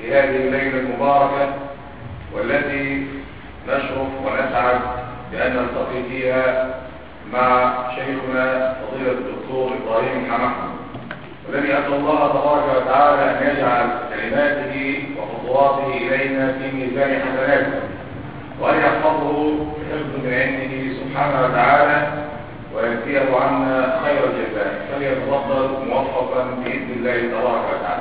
في هذه الليلة المباركة والتي نشرف ونسعد بأن نلتقي فيها مع شيخنا فضيلة الدكتور إبراهيم حمحمد، والذي أسأل الله تبارك وتعالى أن يجعل كلماته وخطواته إلينا في ميزان حسناته، وأن يحفظه بحفظ من عنده سبحانه وتعالى، ويجزيه عنا خير الجزاء. فليتفضل موفقا بإذن الله تبارك وتعالى.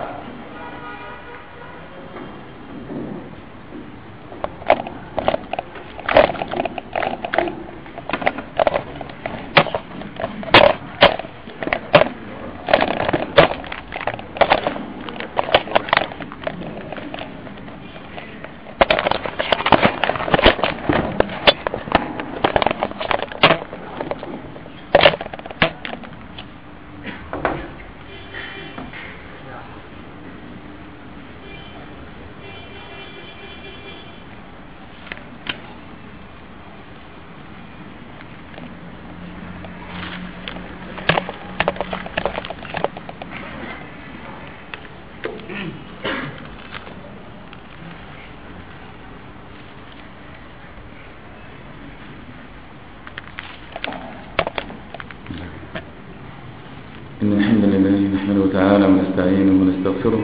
إن الحمد لله نحمده تعالى ونستعينه ونستغفره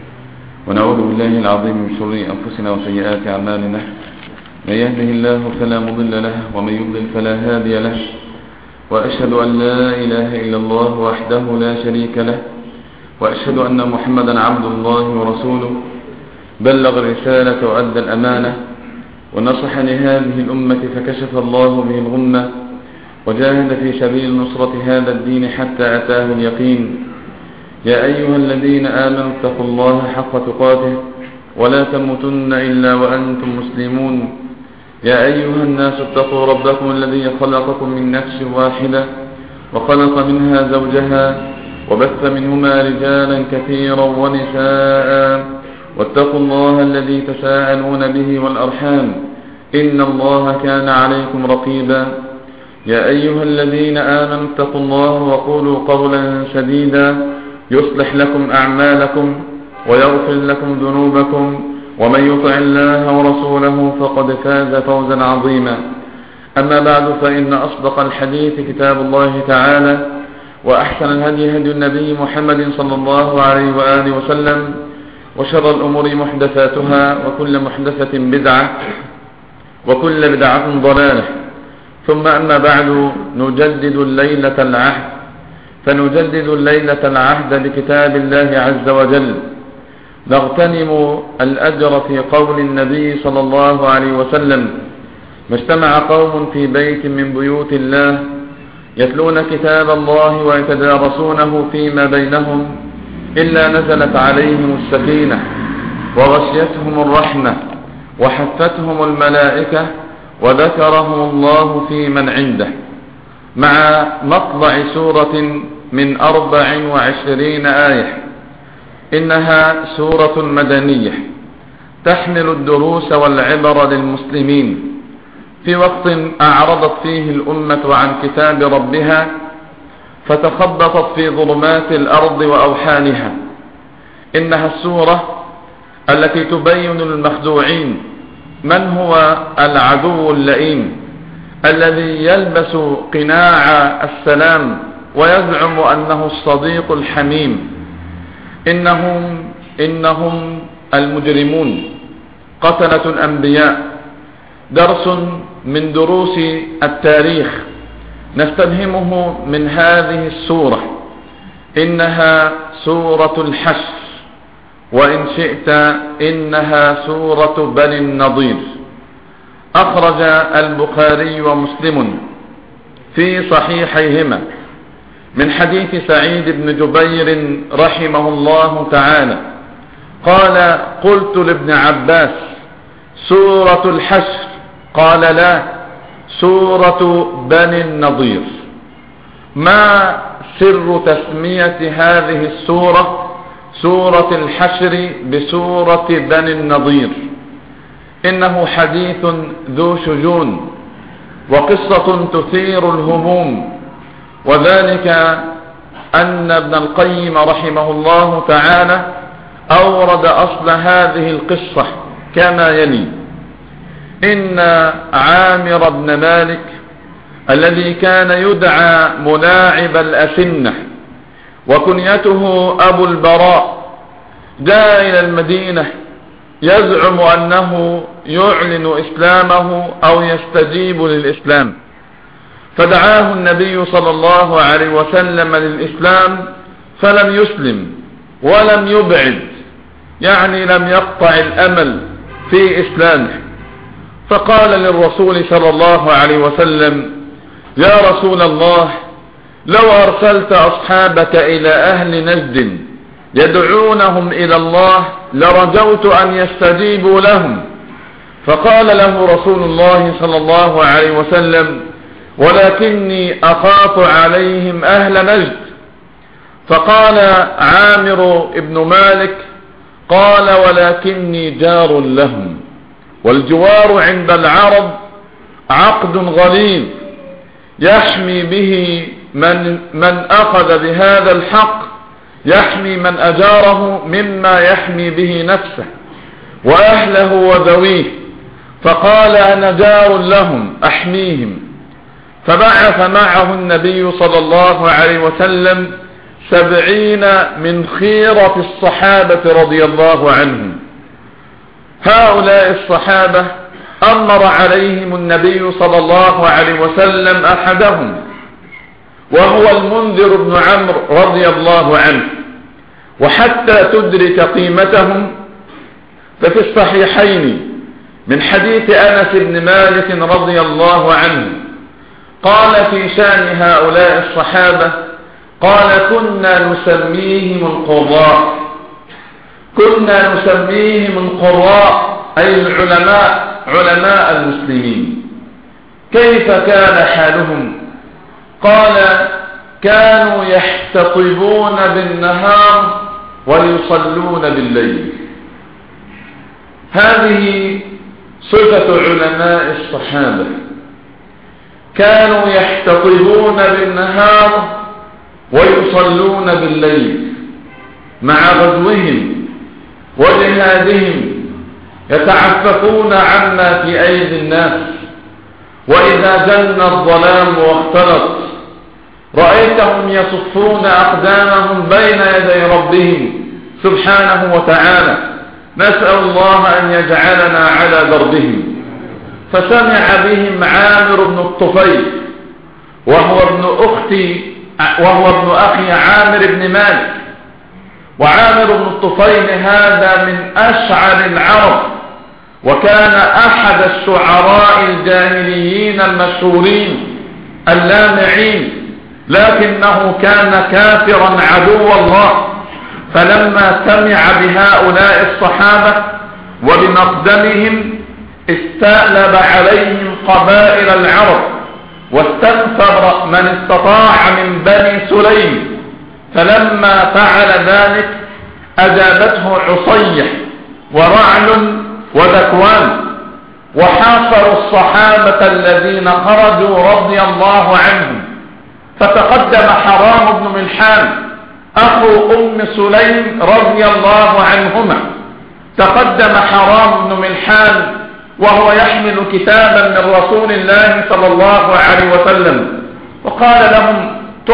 ونعوذ بالله العظيم من شرور أنفسنا وسيئات أعمالنا. من يهده الله فلا مضل له ومن يضلل فلا هادي له، وأشهد أن لا إله إلا الله وحده لا شريك له، وأشهد أن محمدا عبد الله ورسوله بلغ الرسالة وأدى الأمانة ونصح لهذه الأمة فكشف الله به الغمة وجاهد في سبيل نصرة هذا الدين حتى أتاه اليقين. يا أيها الذين آمنوا اتقوا الله حق تقاته ولا تموتن إلا وأنتم مسلمون. يا أيها الناس اتقوا ربكم الذي خلقكم من نفس واحدة وخلق منها زوجها وبث منهما رجالا كثيرا ونساء، واتقوا الله الذي تساءلون به والأرحام إن الله كان عليكم رقيبا. يا أيها الذين آمنوا اتقوا الله وقولوا قولا سديدا يصلح لكم أعمالكم ويغفر لكم ذنوبكم، ومن يطع الله ورسوله فقد فاز فوزا عظيما. أما بعد، فإن أصدق الحديث كتاب الله تعالى، وأحسن الهدي هدي النبي محمد صلى الله عليه وآله وسلم، وشر الأمور محدثاتها وكل محدثة بدعة وكل بدعة ضلالة. ثم أما بعد، نجدد الليلة العهد بكتاب الله عز وجل، نغتنم الأجر في قول النبي صلى الله عليه وسلم: ما اجتمع قوم في بيت من بيوت الله يتلون كتاب الله ويتدارسونه فيما بينهم إلا نزلت عليهم السكينة وغشيتهم الرحمة وحفتهم الملائكة وذكرهم الله في من عنده. مع مطلع سورة من 24 آية، إنها سورة مدنية تحمل الدروس والعبر للمسلمين في وقت أعرضت فيه الأمة عن كتاب ربها فتخبطت في ظلمات الأرض وأوحالها. إنها السورة التي تبين للمخدوعين من هو العدو اللئيم الذي يلبس قناع السلام ويزعم أنه الصديق الحميم. إنهم المجرمون قتلة الأنبياء. درس من دروس التاريخ نستلهمه من هذه السورة، إنها سورة الحشر، وإن شئت إنها سورة بني النضير. أخرج البخاري ومسلم في صحيحيهما من حديث سعيد بن جبير رحمه الله تعالى قال: قلت لابن عباس: سورة الحشر؟ قال: لا، سورة بني النضير. ما سر تسمية هذه السورة سورة الحشر بسورة بني النضير؟ إنه حديث ذو شجون وقصة تثير الهموم، وذلك أن ابن القيم رحمه الله تعالى أورد أصل هذه القصة كما يلي: إن عامر بن مالك الذي كان يدعى ملاعب الأسنة وكنيته أبو البراء جاء إلى المدينة يزعم أنه يعلن إسلامه أو يستجيب للإسلام، فدعاه النبي صلى الله عليه وسلم للإسلام فلم يسلم ولم يبعد، يعني لم يقطع الأمل في إسلامه. فقال للرسول صلى الله عليه وسلم: يا رسول الله، لو أرسلت أصحابك إلى أهل نجد يدعونهم إلى الله لرجوت أن يستجيبوا لهم. فقال له رسول الله صلى الله عليه وسلم: ولكني أخاف عليهم أهل نجد. فقال عامر بن مالك: قال ولكني جار لهم، والجوار عند العرب عقد غليظ يحمي به من أخذ بهذا الحق، يحمي من أجاره مما يحمي به نفسه وأهله وذويه. فقال: أنا جار لهم أحميهم. فبعث معه النبي صلى الله عليه وسلم 70 من خيرة الصحابة رضي الله عنهم. هؤلاء الصحابة أمر عليهم النبي صلى الله عليه وسلم أحدهم، وهو المنذر بن عمرو رضي الله عنه. وحتى تدرك قيمتهم ففي الصحيحين من حديث أنس بن مالك رضي الله عنه قال في شأن هؤلاء الصحابة: قال: كنا نسميهم القراء. كنا نسميهم القراء أي العلماء، علماء المسلمين. كيف كان حالهم؟ قال: كانوا يحتطبون بالنهار ويصلون بالليل. هذه صفة علماء الصحابة، كانوا يحتطبون بالنهار ويصلون بالليل. مع غزوهم وجهادهم يتعففون عما في أيدي الناس، وإذا جن الظلام واختلط رأيتهم يصفون أقدامهم بين يدي ربهم سبحانه وتعالى. نسأل الله أن يجعلنا على دربهم. فسمع بهم عامر بن الطفيل وهو ابن أخي عامر بن مالك. وعامر بن الطفيل هذا من أشعر العرب، وكان أحد الشعراء الجاهليين المشهورين اللامعين، لكنه كان كافرا عدو الله. فلما سمع بهؤلاء الصحابة وبمقدمهم استألب عليهم قبائل العرب، واستنفر من استطاع من بني سليم. فلما فعل ذلك أجابته عصية ورعل وذكوان، وحاصروا الصحابة الذين خرجوا رضي الله عنهم. فتقدم حرام بن ملحان أخو أم سليم رضي الله عنهما، تقدم حرام بن ملحان وهو يحمل كتابا من رسول الله صلى الله عليه وسلم، وقال لهم: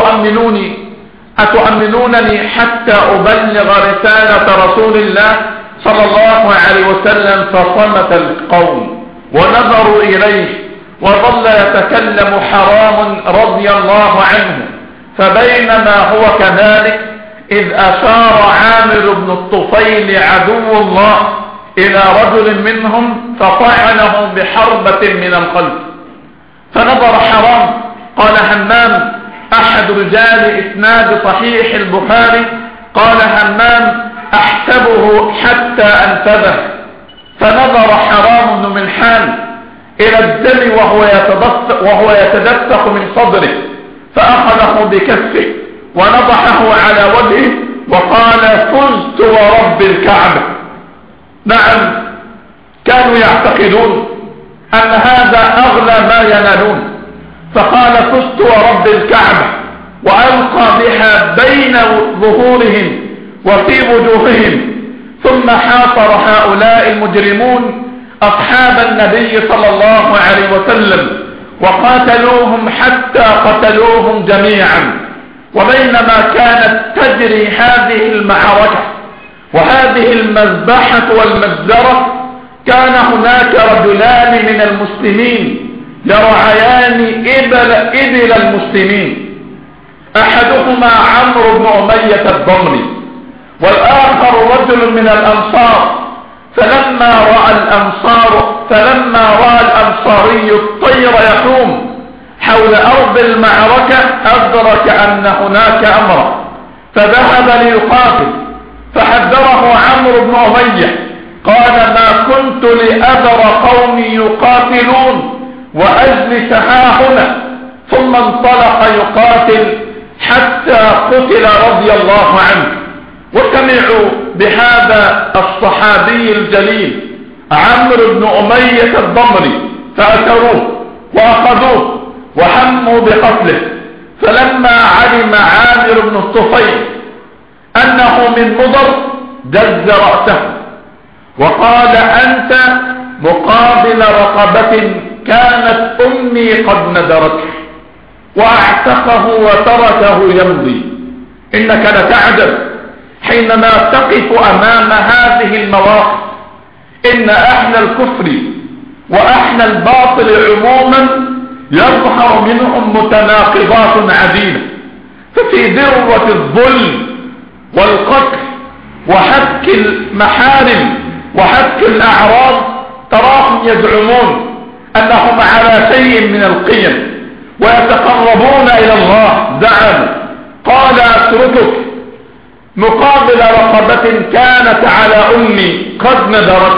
أتؤمنونني حتى أبلغ رسالة رسول الله صلى الله عليه وسلم؟ فصمت القوم ونظروا إليه، وظل يتكلم حرام رضي الله عنه. فبينما هو كذلك إذ أشار عامر بن الطفيل عدو الله إلى رجل منهم فطعنه بحربة من القلب. فنظر حرام، قال همام أحد رجال إسناد صحيح البخاري، قال همام: أحسبه حتى أنتبه. فنظر حرام بن ملحان إلى الدم وهو يتدفق من صدره، فأخذه بكفه ونضحه على وجهه وقال: فزت ورب الكعبة. نعم، كانوا يعتقدون أن هذا أغلى ما ينالون، فقال: فزت ورب الكعبة، وألقى بها بين ظهورهم وفي وجوههم. ثم حاصر هؤلاء المجرمون أصحاب النبي صلى الله عليه وسلم وقاتلوهم حتى قتلوهم جميعا. وبينما كانت تجري هذه المعركة وهذه المذبحة والمجزرة كان هناك رجلان من المسلمين يرعيان إبل المسلمين، أحدهما عمرو بن أمية الضمري والآخر رجل من الأنصار. فلما رأى الأنصاري الطير يحوم حول أرض المعركة أدرك أن هناك أمرا فذهب ليقاتل، فحذره عمرو بن أمية قال: ما كنت لأذر قومي يقاتلون وأجلس هنا. ثم انطلق يقاتل حتى قتل رضي الله عنه. وسمعوا بهذا الصحابي الجليل عمرو بن أمية الضمري فأسروه وأخذوه وحموا بقتله. فلما علم عامر بن الطفيل أنه من مضر جز رأسه وقال: أنت مقابل رقبة كانت أمي قد ندرته، وأعتقه وتركه يمضي. إنك لتعجب حينما تقف أمام هذه المواقف. إن أهل الكفر وأهل الباطل عموما يظهر منهم متناقضات عديدة، ففي ذروة الظلم والقتل وحك المحارم وحك الأعراض تراهم يزعمون أنهم على شيء من القيم ويتقربون إلى الله. زعموا قال: أتركك مقابل رقبة كانت على أمي قد ندرت.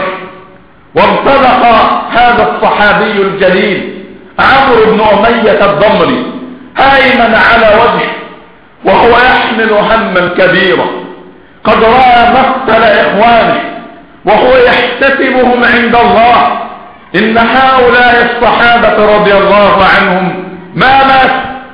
وانطلق هذا الصحابي الجليل عمرو بن أمية الضمري هائما على وجهه وهو يحمل هما كبيرا، قد رأى مقتل إخوانه وهو يحتسبهم عند الله. إن هؤلاء الصحابة رضي الله عنهم ما مات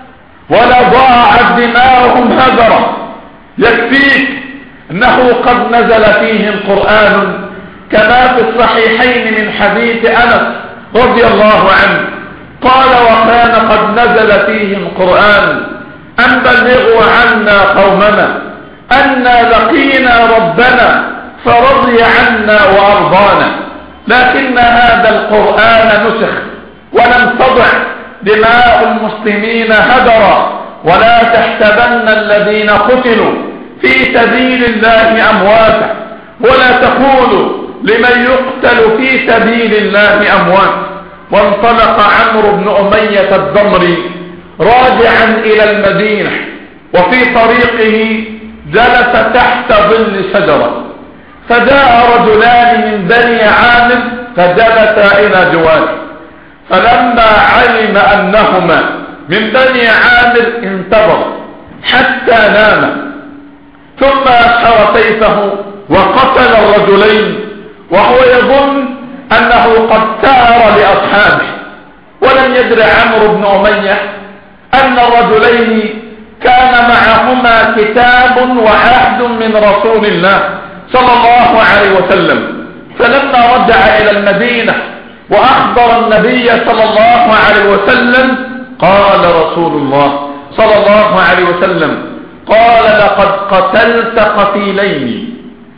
ولا ضاعت دماؤهم هدرا. يكفيك أنه قد نزل فيهم قرآن كما في الصحيحين من حديث أنس رضي الله عنه قال: وكان قد نزل فيهم قرآن أن بلغوا عنا قومنا أنا لقينا ربنا فرضي عنا وأرضانا. لكن هذا القرآن نسخ ولم تضع دماء المسلمين هدرا. ولا تحسبن الذين قتلوا في سبيل الله أمواتا ولا تقولوا لمن يقتل في سبيل الله أموات. وانطلق عمرو بن أمية الضمري راجعا إلى المدينة، وفي طريقه جلس تحت ظل شجرة، فجاء رجلان من بني عامر فجلسا إلى جواره. فلما علم أنهما من بني عامر انتظر حتى نام، ثم أشهر سيفه وقتل الرجلين وهو يظن أنه قد سار لأصحابه. ولم يدر عمرو بن أمية أن الرجلين كان معهما كتاب وعهد من رسول الله صلى الله عليه وسلم. فلما رجع إلى المدينة وأخبر النبي صلى الله عليه وسلم قال رسول الله صلى الله عليه وسلم: قال: لقد قتلت قتيلين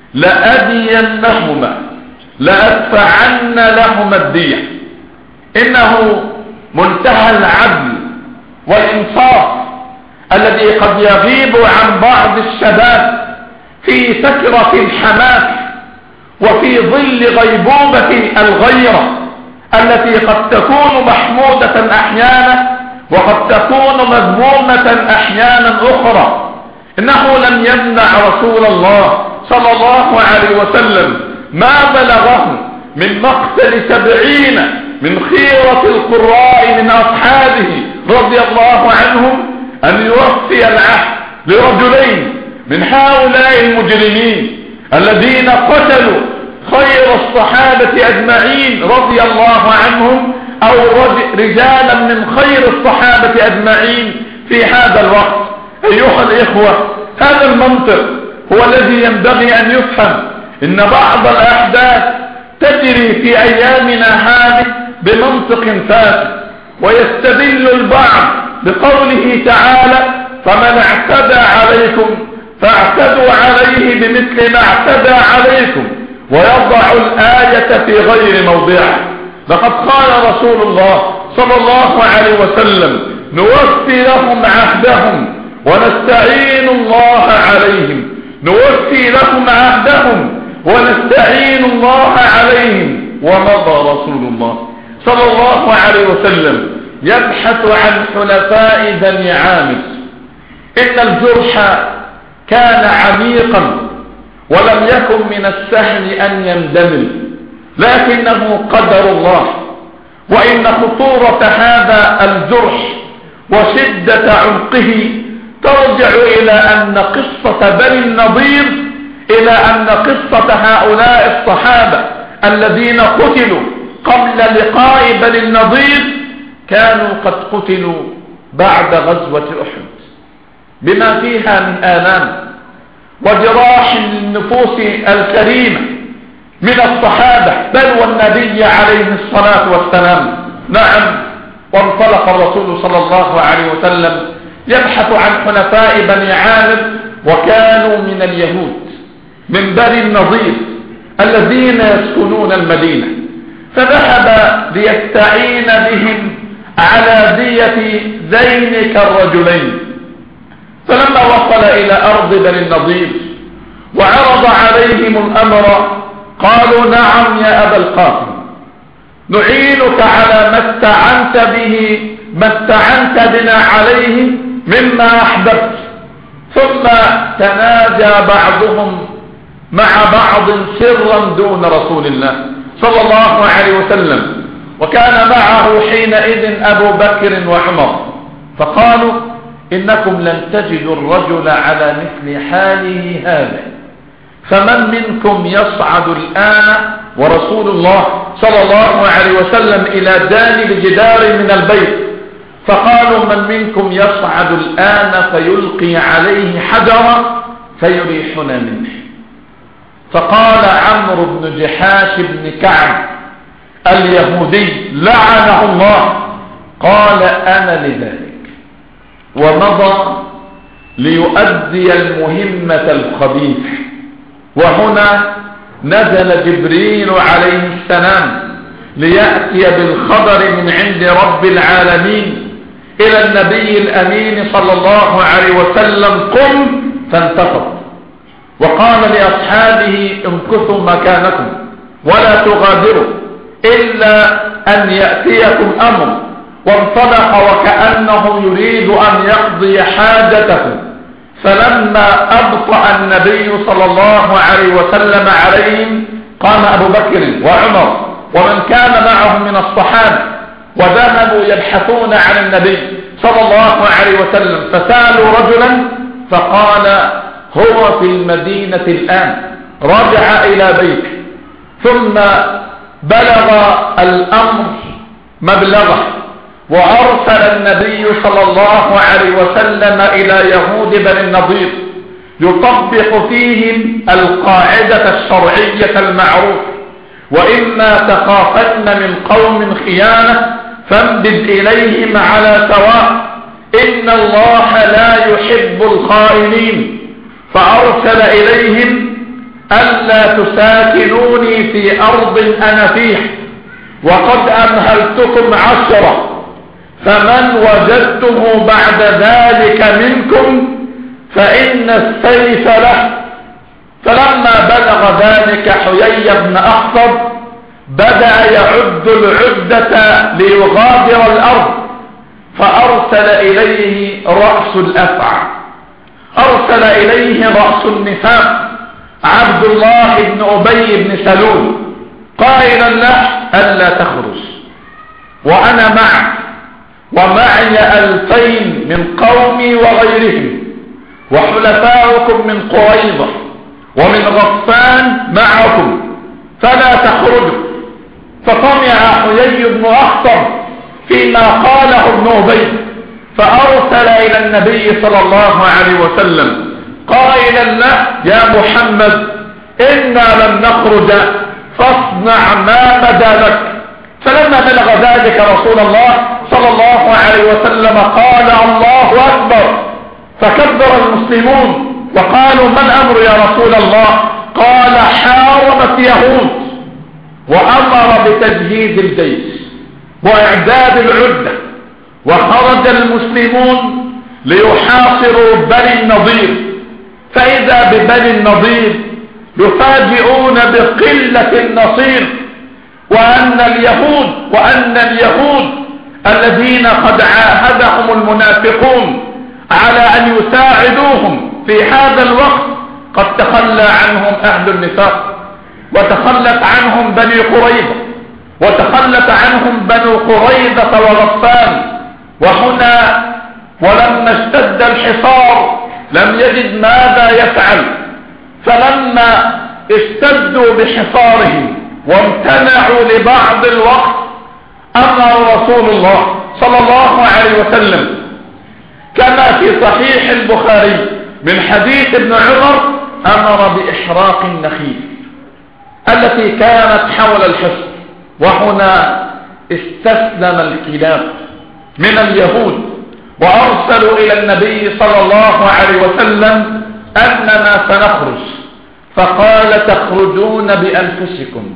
لأدينهما لأدفعن لهما الدية. إنه منتهى العدل والإنصاف الذي قد يغيب عن بعض الشباب في سكرة الحماس وفي ظل غيبوبة الغيرة التي قد تكون محمودة أحيانا وقد تكون مذمومة أحيانا أخرى. إنه لم يمنع رسول الله صلى الله عليه وسلم ما بلغه من مقتل 70 من خيرة القراء من أصحابه رضي الله عنهم أن يوفي العهد لرجلين من هؤلاء المجرمين الذين قتلوا خير الصحابة أجمعين رضي الله عنهم، أو رجالا من خير الصحابة أجمعين في هذا الوقت. أيها الإخوة، هذا المنطق هو الذي ينبغي أن يفهم. إن بعض الأحداث تجري في أيامنا هذه بمنطق فاسد، ويستدل البعض بقوله تعالى: فمن اعتدى عليكم فاعتدوا عليه بمثل ما اعتدى عليكم، ويضع الآية في غير موضعها. لقد قال رسول الله صلى الله عليه وسلم: نوفي لهم عهدهم ونستعين الله عليهم. نوفي لهم عهدهم ونستعين الله عليهم. ومضى رسول الله صلى الله عليه وسلم يبحث عن حلفاء بني عامر. إن الجرح كان عميقا ولم يكن من السهل أن يندمل، لكنه قدر الله. وإن خطورة هذا الجرح وشدة عمقه ترجع إلى أن قصة بني النضير، إلى أن قصة هؤلاء الصحابة الذين قتلوا قبل لقاء بني النضير كانوا قد قتلوا بعد غزوة أحد، بما فيها من آلام وجراح للنفوس الكريمة من الصحابة بل والنبي عليه الصلاة والسلام. نعم، وانطلق الرسول صلى الله عليه وسلم يبحث عن حلفاء بني عامر، وكانوا من اليهود من بني النضير الذين يسكنون المدينة، فذهب ليستعين بهم على دية ذين كالرجلين. فلما وصل إلى أرض بني النضير وعرض عليهم الأمر قالوا: نعم يا أبا القاسم، نعينك على ما استعنت بنا عليه مما أحببت. ثم تناجى بعضهم مع بعض سرا دون رسول الله صلى الله عليه وسلم، وكان معه حينئذ أبو بكر وعمر، فقالوا: إنكم لن تجدوا الرجل على مثل حاله هذا، فمن منكم يصعد الآن ورسول الله صلى الله عليه وسلم إلى جانب جدار من البيت؟ فقالوا: من منكم يصعد الآن فيلقي عليه حجرا فيريحنا منه؟ فقال عمرو بن جحاش بن كعب اليهودي لعنه الله، قال: أنا لذلك، ومضى ليؤدي المهمة الخبيثة. وهنا نزل جبريل عليه السلام ليأتي بالخبر من عند رب العالمين إلى النبي الأمين صلى الله عليه وسلم: قم فانتفض. وقال لأصحابه: امكثوا مكانكم ولا تغادروا إلا أن يأتيكم أمر. وانطلق وكأنه يريد أن يقضي حاجته، فلما أبطأ النبي صلى الله عليه وسلم عليهم قام أبو بكر وعمر ومن كان معهم من الصحابة وذهبوا يبحثون عن النبي صلى الله عليه وسلم، فسألوا رجلا فقال: هو في المدينة الآن، رجع إلى بيته. ثم بلغ الأمر مبلغه، وأرسل النبي صلى الله عليه وسلم إلى يهود بني النضير يطبق فيهم القاعدة الشرعية المعروفة: وإما تخافن من قوم خيانة فانبذ إليهم على سواء، إن الله لا يحب الخائنين. فأرسل إليهم: ألا تساكنوني في أرض أنا فيها وقد أمهلتكم 10، فمن وجدته بعد ذلك منكم فإن السيف له. فلما بلغ ذلك حيي بن أخطب بدأ يعد العدة ليغادر الأرض، فأرسل إليه رأس الأفعى، أرسل إليه رأس النفاق عبد الله بن أبي بن سلول قائلا له: ألا تخرج وأنا معك، ومعي 2000 من قومي وغيرهم، وحلفاؤكم من قريظة ومن غطفان معكم، فلا تخرجوا. فطمع حيي بن أخطب فيما قاله ابن أبي، فأرسل إلى النبي صلى الله عليه وسلم قائلا له: يا محمد، إنا لن نخرج فاصنع ما بدا لك. فلما بلغ ذلك رسول الله صلى الله عليه وسلم قال الله أكبر، فكبر المسلمون وقالوا ما الأمر يا رسول الله؟ قال حاربت يهود، وأمر بتجهيز الجيش وإعداد العدة، وخرج المسلمون ليحاصروا بني النضير، فإذا ببني النضير يفاجئون بقلة النصير، وأن اليهود الذين قد عاهدهم المنافقون على أن يساعدوهم في هذا الوقت قد تخلى عنهم أهل النفاق، وتخلت عنهم بني قريظة، وتخلت عنهم بنو قريظة وغطفان. وهنا ولما اشتد الحصار لم يجد ماذا يفعل، فلما اشتدوا بحصارهم وامتنعوا لبعض الوقت أمر رسول الله صلى الله عليه وسلم كما في صحيح البخاري من حديث ابن عمر، أمر بإحراق النخيل التي كانت حول الحصن. وهنا استسلم الكلاب من اليهود وأرسلوا إلى النبي صلى الله عليه وسلم أننا سنخرج، فقال تخرجون بأنفسكم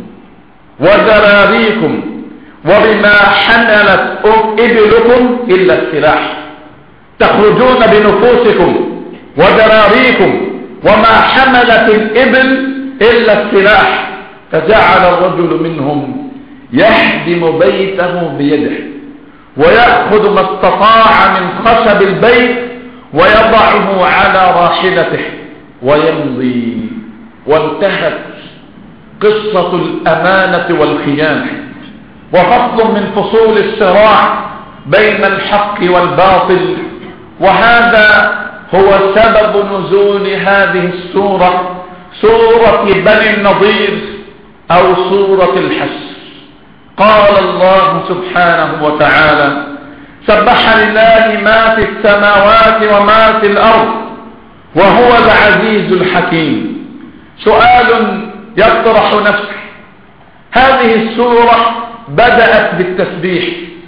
وذراريكم وبما حملت إبلكم إلا السلاح، تخرجون بنفوسكم وذراريكم وما حملت الإبل إلا السلاح. فجعل الرجل منهم يهدم بيته بيده ويأخذ ما استطاع من خشب البيت ويضعه على راحلته ويمضي. وانتهت قصة الأمانة والخيانة، وفصل من فصول الصراع بين الحق والباطل. وهذا هو سبب نزول هذه السورة، سورة بني النضير أو سورة الحشر. قال الله سبحانه وتعالى سبح لله ما في السماوات وما في الأرض وهو العزيز الحكيم. سؤال يطرح نفسه، هذه السورة بدأت بالتسبيح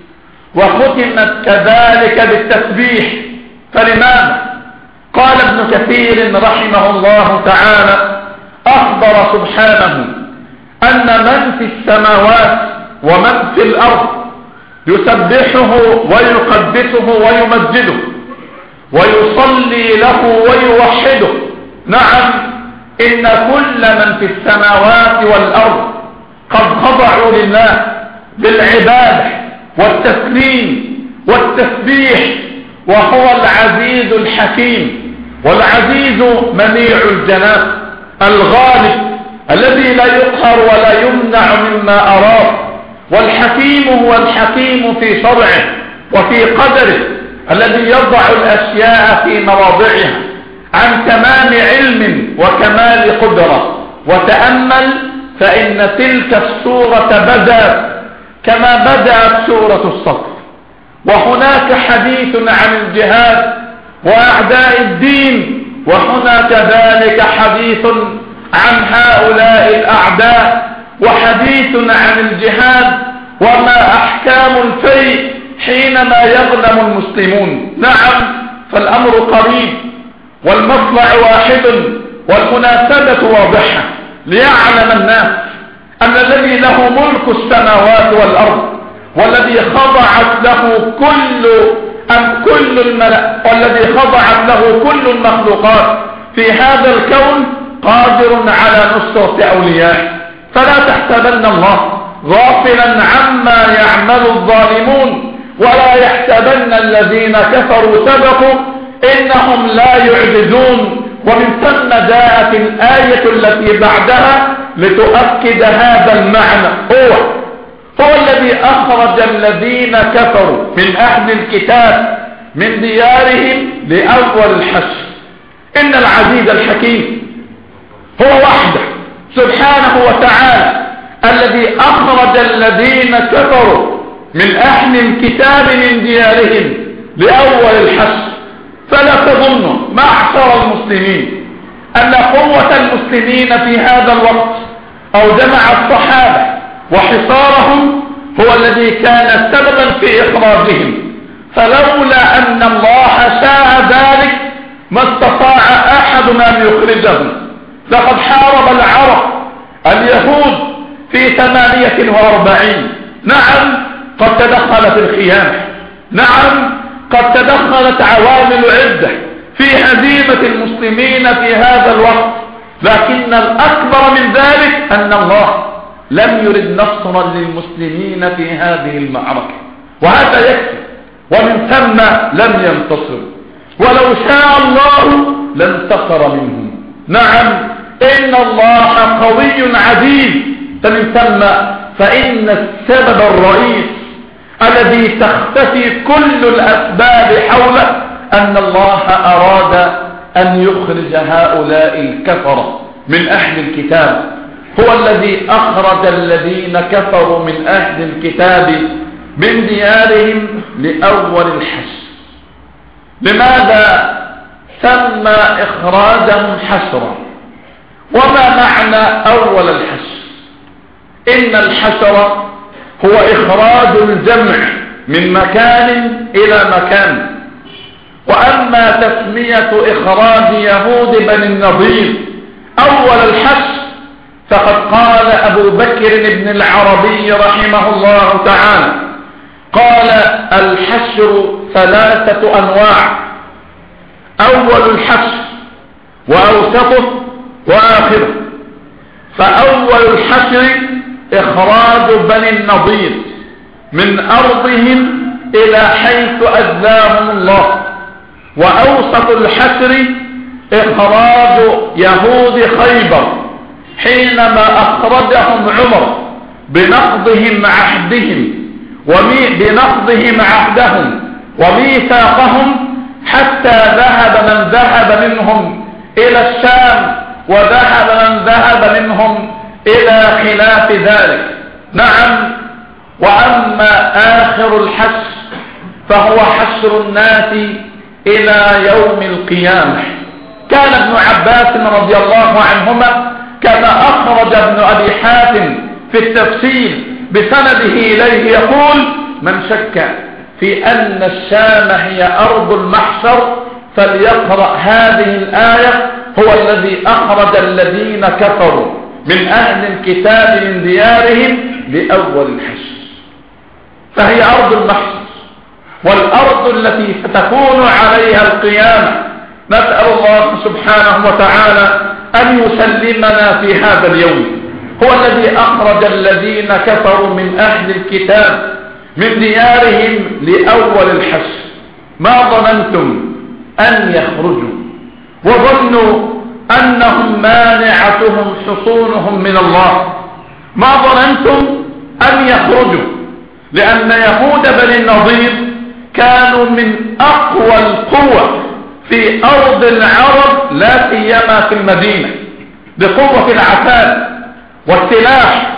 وختمت كذلك بالتسبيح، فلماذا؟ قال ابن كثير رحمه الله تعالى أخبر سبحانه أن من في السماوات ومن في الأرض يسبحه ويقدسه ويمجده ويصلي له ويوحده. نعم، إن كل من في السماوات والأرض قد خضعوا لله بالعبادة والتسليم والتسبيح، وهو العزيز الحكيم. والعزيز منيع الجناب الغالب الذي لا يقهر ولا يمنع مما أراد. والحكيم هو الحكيم في شرعه وفي قدره الذي يضع الأشياء في مواضعها عن تمام علم وكمال قدرة. وتأمل فإن تلك السورة بدأت كما بدأت سورة الصف، وهناك حديث عن الجهاد وأعداء الدين، وهناك ذلك حديث عن هؤلاء الأعداء، وحديث عن الجهاد وما أحكام الفيء حينما يظلم المسلمون. نعم، فالأمر قريب والمصلع واحد والمناسبة واضحة، ليعلم الناس أن الذي له ملك السماوات والأرض والذي خضعت له والذي خضعت له كل المخلوقات في هذا الكون قادر على نصرة أوليائه. فلا تحسبن الله غافلا عما يعمل الظالمون، ولا يحسبن الذين كفروا سبقوا إنهم لا يعجزون. ومن ثم جاءت الآية التي بعدها لتؤكد هذا المعنى. هو الذي أخرج الذين كفروا من أهل الكتاب من ديارهم لأول الحشر. إن العزيز الحكيم هو وحده سبحانه وتعالى الذي أخرج الذين كفروا من أهل الكتاب من ديارهم لأول الحشر. فلا تظنوا معشر المسلمين أن قوة المسلمين في هذا الوقت أو جمع الصحابة وحصارهم هو الذي كان سببا في إخراجهم، فلولا أن الله شاء ذلك ما استطاع أحد أن يخرجهم. لقد حارب العرب اليهود في 48. نعم قد تدخلت الخيانة، نعم قد تدخلت عوامل عدة في هزيمة المسلمين في هذا الوقت، لكن الأكبر من ذلك أن الله لم يرد نصرا للمسلمين في هذه المعركة، وهذا يكفي، ومن ثم لم ينتصروا، ولو شاء الله لانتصر منهم. نعم إن الله قوي عزيز، فمن ثم فإن السبب الرئيس الذي تختفي كل الأسباب حوله أن الله أراد أن يخرج هؤلاء الكفرة من أهل الكتاب، هو الذي أخرج الذين كفروا من أهل الكتاب من ديارهم لأول الحشر. لماذا سمى إخراجهم حشرا؟ وما معنى أول الحشر؟ إن الحشر هو إخراج الجمع من مكان إلى مكان. وأما تسمية إخراج يهود بني النضير أول الحشر فقد قال أبو بكر بن العربي رحمه الله تعالى، قال الحشر 3 أنواع: أول الحشر وأوسطه وآخره. فأول الحشر إخراج بني النضير من أرضهم إلى حيث أذلاهم الله، وأوسط الحشر إخراج يهود خيبر حينما أخرجهم عمر بنقضهم عهدهم وميثاقهم، حتى ذهب من ذهب منهم إلى الشام وذهب من ذهب منهم إلى خلاف ذلك. نعم. وأما آخر الحشر فهو حشر الناس إلى يوم القيامة. كان ابن عباس رضي الله عنهما كما أخرج ابن أبي حاتم في التفسير بسنده إليه يقول: من شك في أن الشام هي أرض المحشر فليقرأ هذه الآية: هو الذي أخرج الذين كفروا من أهل الكتاب من ديارهم لأول الحشر. فهي أرض المحشر والأرض التي ستكون عليها القيامة. نسأل الله سبحانه وتعالى أن يسلمنا في هذا اليوم. هو الذي أخرج الذين كفروا من أهل الكتاب من ديارهم لأول الحشر. ما ظننتم أن يخرجوا وظنوا أنهم مانعتهم حصونهم من الله. ما ظننتم أن يخرجوا، لأن يهود بني النضير كانوا من أقوى القوى في أرض العرب، لا سيما في المدينة، بقوة العتاد والسلاح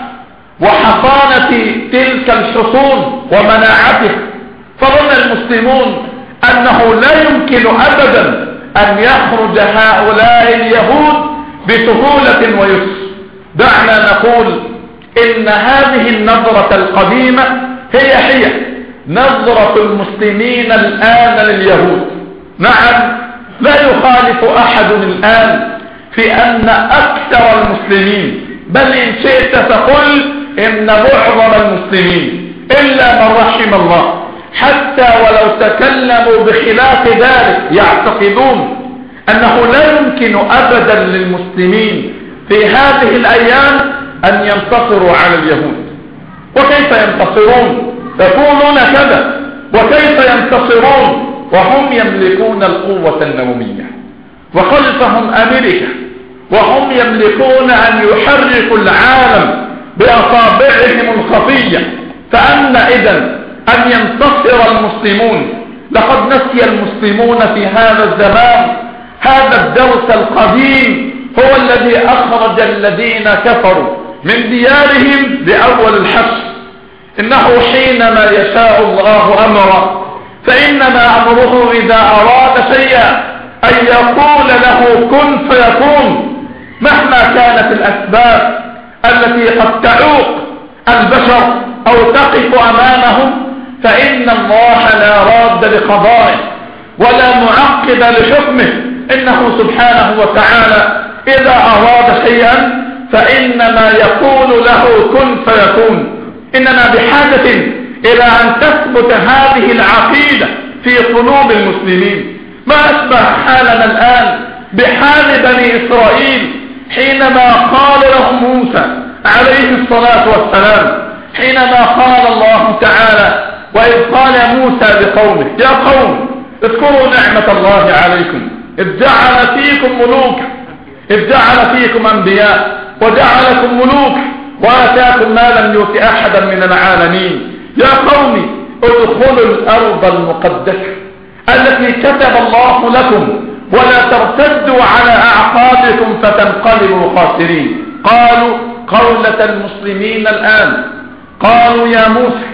وحصانة تلك الحصون ومناعته. فظن المسلمون أنه لا يمكن أبدا أن يخرج هؤلاء اليهود بسهولة ويسر. دعنا نقول إن هذه النظرة القديمة هي نظرة المسلمين الآن لليهود. نعم، لا يخالف أحد الآن في أن أكثر المسلمين، بل إن شئت فقل إن معظم المسلمين إلا من رحم الله، حتى ولو تكلموا بخلاف ذلك، يعتقدون أنه لا يمكن أبدا للمسلمين في هذه الأيام أن ينتصروا على اليهود. وكيف ينتصرون؟ يقولون كذا. وكيف ينتصرون وهم يملكون القوة النووية وخلفهم أمريكا، وهم يملكون أن يحركوا العالم بأصابعهم الخفية؟ فأن إذن أن ينتصر المسلمون؟ لقد نسي المسلمون في هذا الزمان هذا الدرس القديم، هو الذي أخرج الذين كفروا من ديارهم لأول الحشر. إنه حينما يشاء الله أمره، فإنما أمره إذا أراد شيئا أن يقول له كن فيكون مهما كانت الأسباب التي قد تعوق البشر أو تقف أمامهم، فإن الله لا راد لقضائه ولا معقب لحكمه. إنه سبحانه وتعالى إذا أراد شيئا فإنما يقول له كن فيكون. إننا بحاجة إلى أن تثبت هذه العقيدة في قلوب المسلمين. ما أشبه حالنا الآن بحال بني إسرائيل حينما قال لهم موسى عليه الصلاة والسلام، حينما قال الله تعالى: وإذ قال موسى لقومه يا قوم اذكروا نعمة الله عليكم إذ جعل فيكم ملوكا، إذ جعل فيكم أنبياء وجعلكم ملوكا وآتاكم ما لم يؤت أحدا من العالمين. يا قوم ادخلوا الأرض المقدسة التي كتب الله لكم ولا ترتدوا على أعقابكم فتنقلبوا خاسرين. قالوا قولة المسلمين الآن، قالوا يا موسى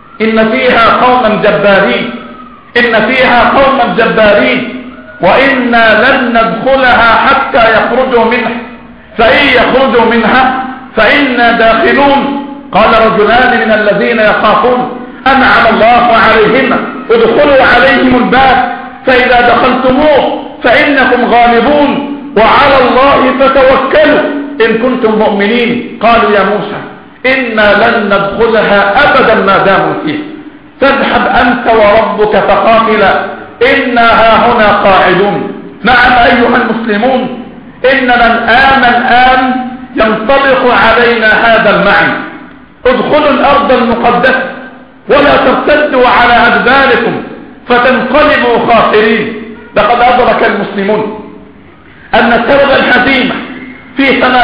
إن فيها قوما جبارين، إن فيها قوما جبارين وإنا لن ندخلها حتى يخرجوا منها، فإن يخرجوا منها فإنا داخلون. قال رجلان من الذين يخافون أنعم الله عليهما ادخلوا عليهم الباب فإذا دخلتموه فإنكم غالبون وعلى الله فتوكلوا إن كنتم مؤمنين. قالوا يا موسى إنا لن ندخلها أبدا ما داموا فيه، فاذهب أنت وربك فقاتلا إنا هاهنا قاعدون. نعم أيها المسلمون، إننا الآن ينطبق علينا هذا المعنى: ادخلوا الأرض المقدسة ولا ترتدوا على أدباركم فتنقلبوا خاسرين. لقد أدرك المسلمون أن سبب الهزيمة في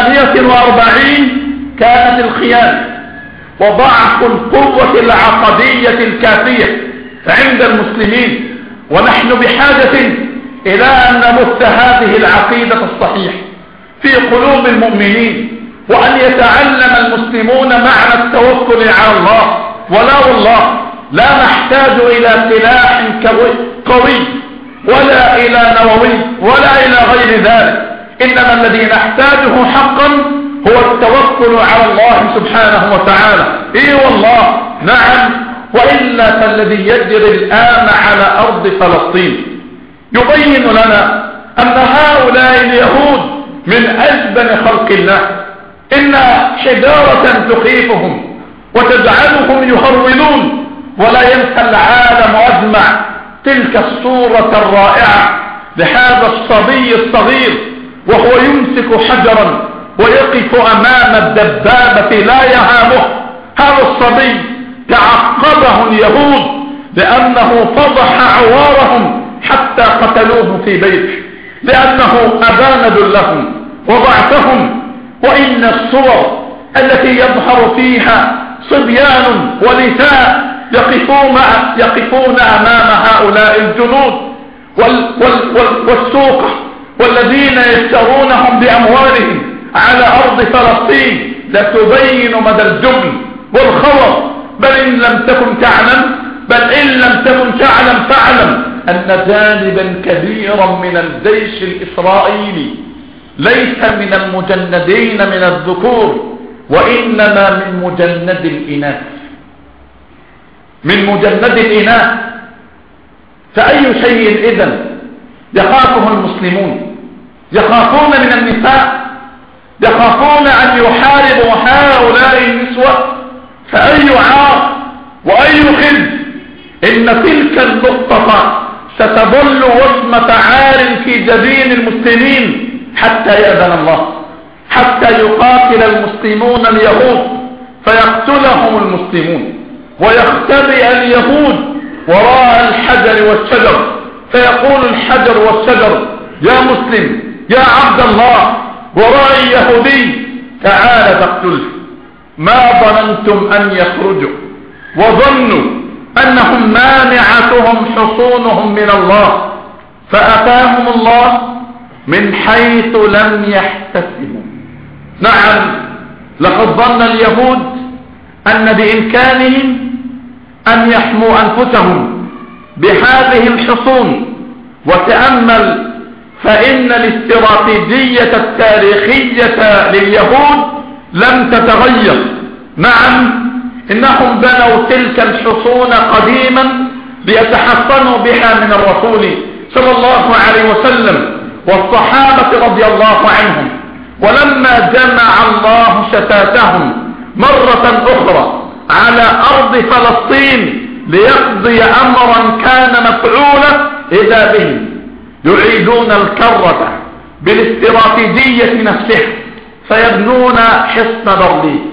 48 كانت الخيانة وضعف القوة العقدية الكافية عند المسلمين، ونحن بحاجة إلى أن نبث هذه العقيدة الصحيحة في قلوب المؤمنين، وأن يتعلم المسلمون معنى التوكل على الله. ولا والله لا نحتاج إلى سلاح قوي ولا إلى نووي ولا إلى غير ذلك، إنما الذي نحتاجه حقا هو التوكل على الله سبحانه وتعالى. والله نعم، وإلا فالذي يجري الآن على أرض فلسطين يبين لنا أن هؤلاء اليهود من أجبن خلق الله، إن حجارة تخيفهم وتجعلهم يهرولون، ولا ينسى العالم أجمع تلك الصورة الرائعة لهذا الصبي الصغير وهو يمسك حجرا ويقف أمام الدبابة لا يهابه. هذا الصبي تعقبه اليهود لأنه فضح عوارهم حتى قتلوه في بيته، لأنه أبان ذلهم وضعفهم. وإن الصور التي يظهر فيها صبيان ونساء يقفون أمام هؤلاء الجنود والسوقة والذين يشترونهم بأموالهم على أرض فلسطين لتبين مدى الجبن والخور. بل إن لم تكن تعلم فاعلم أن جانبا كبيرا من الجيش الإسرائيلي ليس من المجندين من الذكور، وإنما من مجند الإناث، من مجند الإناث. فأي شيء إذن يخافه المسلمون؟ يخافون من النساء، يخافون أن يحاربوا هؤلاء النسوة. فأي عار وأي خزي! إن تلك النقطة ستظل وصمة عار في جبين المسلمين حتى يأذن الله، حتى يقاتل المسلمون اليهود فيقتلهم المسلمون، ويختبئ اليهود وراء الحجر والشجر، فيقول الحجر والشجر يا مسلم يا عبد الله، وراء يهودي تعال تقتله. ما ظننتم أن يخرجوا وظنوا أنهم مانعتهم حصونهم من الله، فأتاهم الله من حيث لم يحتسبوا. نعم، لقد ظن اليهود أن بإمكانهم أن يحموا أنفسهم بهذه الحصون. وتأمل فإن الاستراتيجية التاريخية لليهود لم تتغير. نعم، إنهم بنوا تلك الحصون قديما ليتحصنوا بها من الرسول صلى الله عليه وسلم والصحابة رضي الله عنهم، ولما جمع الله شتاتهم مرة أخرى على أرض فلسطين ليقضي أمرا كان مفعولا، إذا بهم يعيدون الكرة بالاستراتيجية نفسها، فيبنون حصن برلين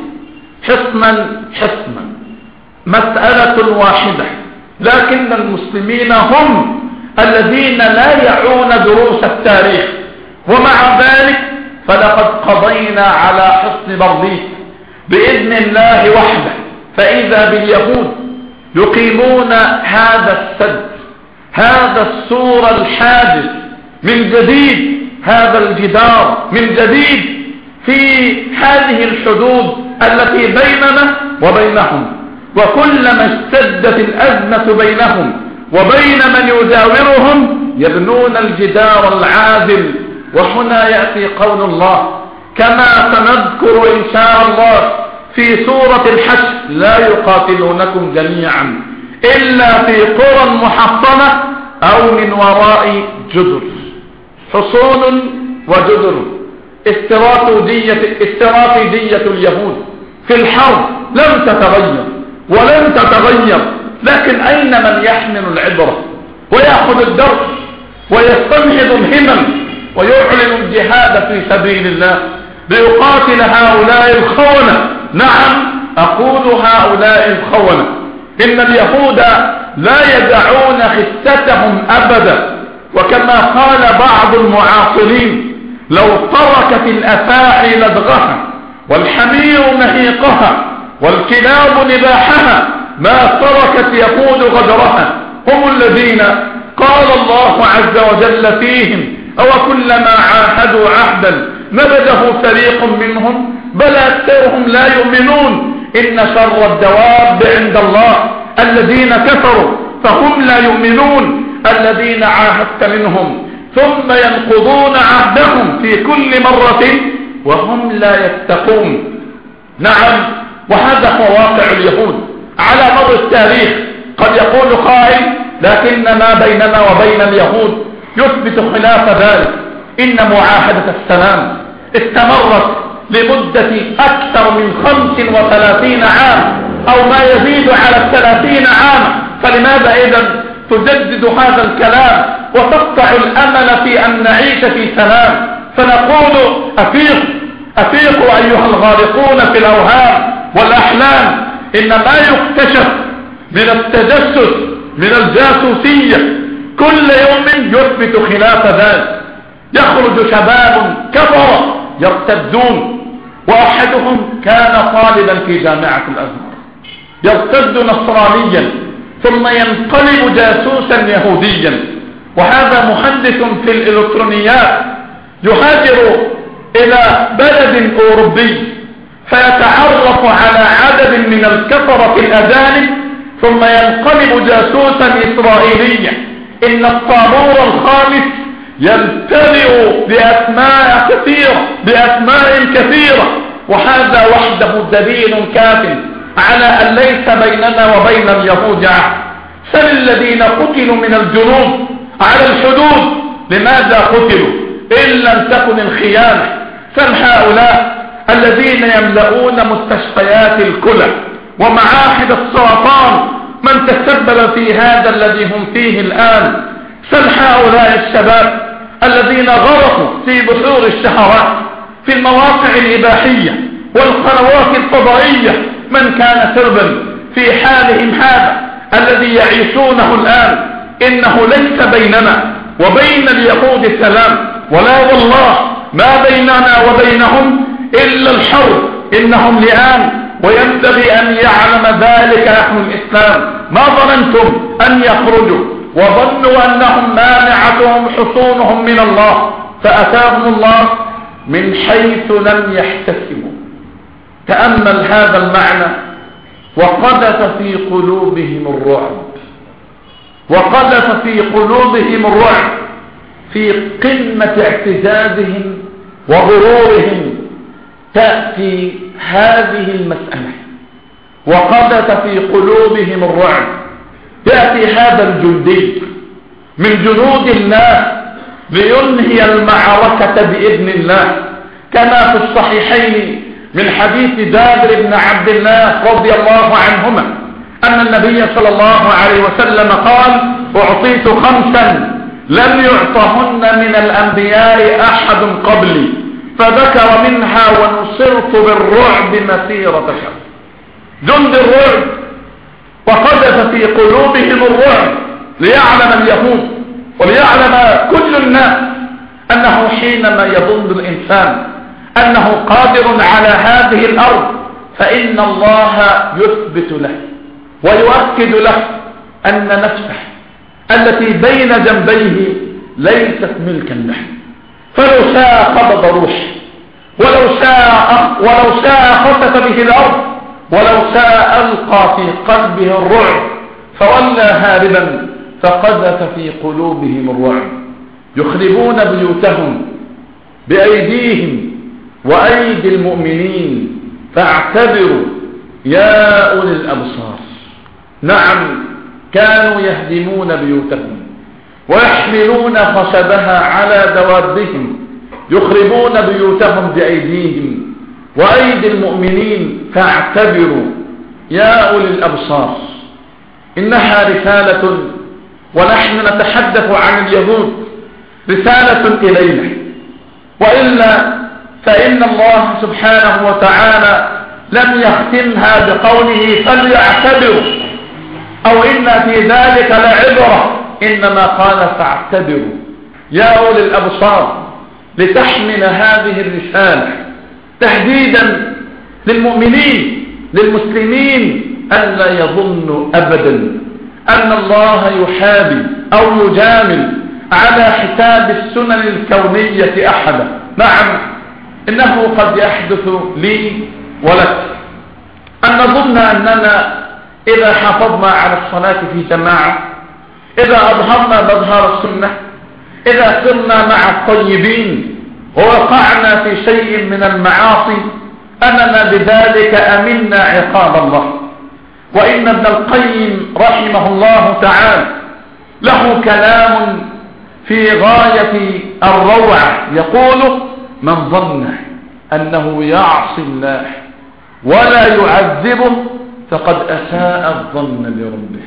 حصنا مسألة واحدة، لكن المسلمين هم الذين لا يعون دروس التاريخ، ومع ذلك فلقد قضينا على حصن برلين بإذن الله وحده، فإذا باليهود يقيمون هذا السد، هذا السور الحادث من جديد، هذا الجدار من جديد في هذه الحدود التي بيننا وبينهم. وكلما اشتدت الأزمة بينهم وبين من يجاورهم يبنون الجدار العازل. وهنا يأتي قول الله كما سنذكر إن شاء الله في سورة الحشر: لا يقاتلونكم جميعا إلا في قرى محصنة أو من وراء جدر. حصون وجدر، استراتيجية اليهود في الحرب لم تتغير ولن تتغير، لكن أين من يحمل العبرة ويأخذ الدرس ويستنهض الهمم ويعلن الجهاد في سبيل الله ليقاتل هؤلاء الخونة؟ نعم، أقول هؤلاء الخونة. إن اليهود لا يدعون خستهم أبدا، وكما قال بعض المعاصرين: لو تركت الأفاعي لدغها والحمير نهيقها والكلاب نباحها ما تركت يهود غدرها. هم الذين قال الله عز وجل فيهم: أو كلما عاهدوا عهدا نبذه فريق منهم بل أكثرهم لا يؤمنون. إن شر الدواب عند الله الذين كفروا فهم لا يؤمنون، الذين عاهدت منهم ثم ينقضون عهدهم في كل مرة وهم لا يتقون. نعم، وهذا هو واقع اليهود على مر التاريخ. قد يقول قائل: لكن ما بيننا وبين اليهود يثبت خلاف ذلك. إن معاهدة السلام استمرت لمدة أكثر من 35 عام أو ما يزيد على 30 عاما، فلماذا إذن تجدد هذا الكلام وتقطع الأمل في أن نعيش في سلام؟ فنقول: أفيقوا أيها الغارقون في الأوهام والأحلام، إن ما يكتشف من التجسس من الجاسوسية كل يوم يثبت خلاف ذلك. يخرج شباب كفر يرتدون، وأحدهم كان طالبا في جامعة الأزهر يرتد نصرانيا ثم ينقلب جاسوسا يهوديا، وهذا مهندس في الإلكترونيات يهاجر إلى بلد أوروبي فيتعرف على عدد من الكفرة الأجانب ثم ينقلب جاسوسا إسرائيليا. إن الطابور الخامس يمتلئ بأسماء كثيرة، وهذا وحده دليل كاف على أن ليس بيننا وبين اليهود عهد. سل الذين قتلوا من الجنود على الحدود لماذا قتلوا إن لم تكن الخيانة. سل هؤلاء الذين يملؤون مستشفيات الكلى ومعاهد السرطان من تسبب في هذا الذي هم فيه الآن. سل هؤلاء الشباب الذين غرقوا في بحور الشهوات في المواقع الإباحية والقنوات الفضائية من كان سربا في حالهم هذا الذي يعيشونه الآن. إنه ليس بيننا وبين اليهود سلام، ولا والله ما بيننا وبينهم إلا الحرب. إنهم لآن وينبغي أن يعلم ذلك أهل الإسلام. ما ظننتم أن يخرجوا وظنوا أنهم مانعتهم حصونهم من الله، فأتاهم الله من حيث لم يحتسبوا. تأمل هذا المعنى: وقذف في قلوبهم الرعب، وقذف في قلوبهم الرعب. في قمة اعتزازهم وغرورهم تأتي هذه المسألة وقذف في قلوبهم الرعب. يأتي هذا الجندي من جنود الله لينهي المعركة بإذن الله، كما في الصحيحين من حديث جابر بن عبد الله رضي الله عنهما أن النبي صلى الله عليه وسلم قال: أعطيت 5 لم يعطهن من الأنبياء أحد قبلي، فذكر منها: ونصرت بالرعب مسيرة شهر. جند الرعب، وقذف في قلوبهم الرعب ليعلم اليهود وليعلم كل الناس أنه حينما يظن الإنسان أنه قادر على هذه الأرض فإن الله يثبت له ويؤكد له أن نفسه التي بين جنبيه ليست ملكا له، فلو شاء قبض روحه، ولو شاء خسف به الأرض، ولو شاء ألقى في قلبه الرعب فولى هاربا، فقذف في قلوبهم الرعب. يخربون بيوتهم بأيديهم وأيدي المؤمنين، فاعتبروا يا أولي الأبصار. نعم، كانوا يهدمون بيوتهم ويحملون خشبها على دوابهم، يخربون بيوتهم بأيديهم وأيدي المؤمنين، فاعتبروا يا أولي الأبصار. إنها رسالة، ونحن نتحدث عن اليهود، رسالة إلينا، وإلا فإن الله سبحانه وتعالى لم يختمها بقوله فليعتبروا أو إن في ذلك لعبرة، إنما قال فاعتبروا يا أولي الأبصار، لتحمل هذه الرسالة تهديدا للمؤمنين للمسلمين ألا يظنوا أبدا أن الله يحابي أو يجامل على حساب السنن الكونية أحدا. نعم، إنه قد يحدث لي ولك أن نظن أننا إذا حافظنا على الصلاة في جماعة، إذا أظهرنا مظهر السنة، إذا صرنا مع الطيبين ووقعنا في شيء من المعاصي، أننا بذلك أمنا عقاب الله. وإن ابن القيم رحمه الله تعالى له كلام في غاية الروعة، يقول: من ظن أنه يعصي الله ولا يعذبه فقد أساء الظن بربه.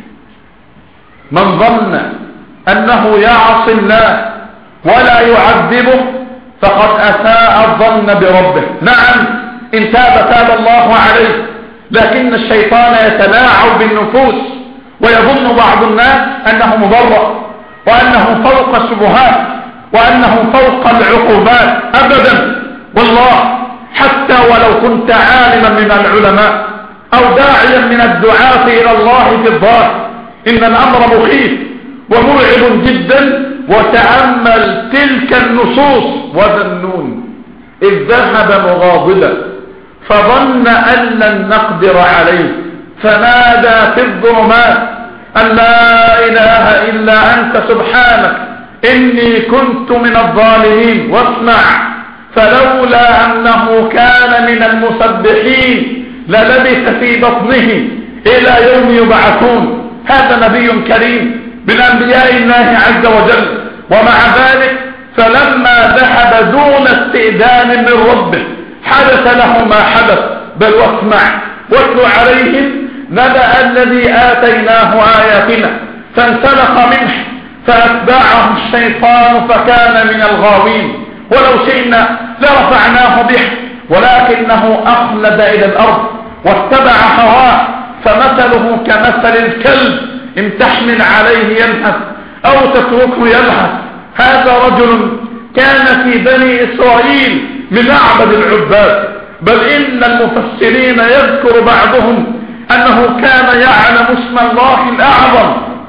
من ظن أنه يعصي الله ولا يعذبه فقد أساء الظن بربه. نعم، إن تاب الله عليه، لكن الشيطان يتلاعب بالنفوس ويظن بعض الناس أنه مبرأ وأنه فوق الشبهات وأنه فوق العقوبات. أبدا والله، حتى ولو كنت عالما من العلماء أو داعيا من الدعاة إلى الله في الظاهر، إن الأمر مخيف ومرعب جدا. وتأمل تلك النصوص: وذنون إذ ذهب مغاضبا فظن أن لن نقدر عليه فنادى في الظلمات أن لا إله إلا أنت سبحانك إني كنت من الظالمين. واسمع: فلولا أنه كان من المسبحين للبث في بطنه إلى يوم يبعثون. هذا نبي كريم من أنبياء الله عز وجل، ومع ذلك فلما ذهب دون استئذان من ربه حدث له ما حدث. بل واسمع: واتل عليهم نبأ الذي آتيناه آياتنا فانسلخ منه فأتبعه الشيطان فكان من الغاوين. ولو شئنا لرفعناه به ولكنه أخلد إلى الأرض واتبع هواه، فمثله كمثل الكلب إن تحمل عليه يلهث أو تتركه يلهث. هذا رجل كان في بني إسرائيل من أعبد العباد، بل إن المفسرين يذكر بعضهم أنه كان يعلم اسم الله الأعظم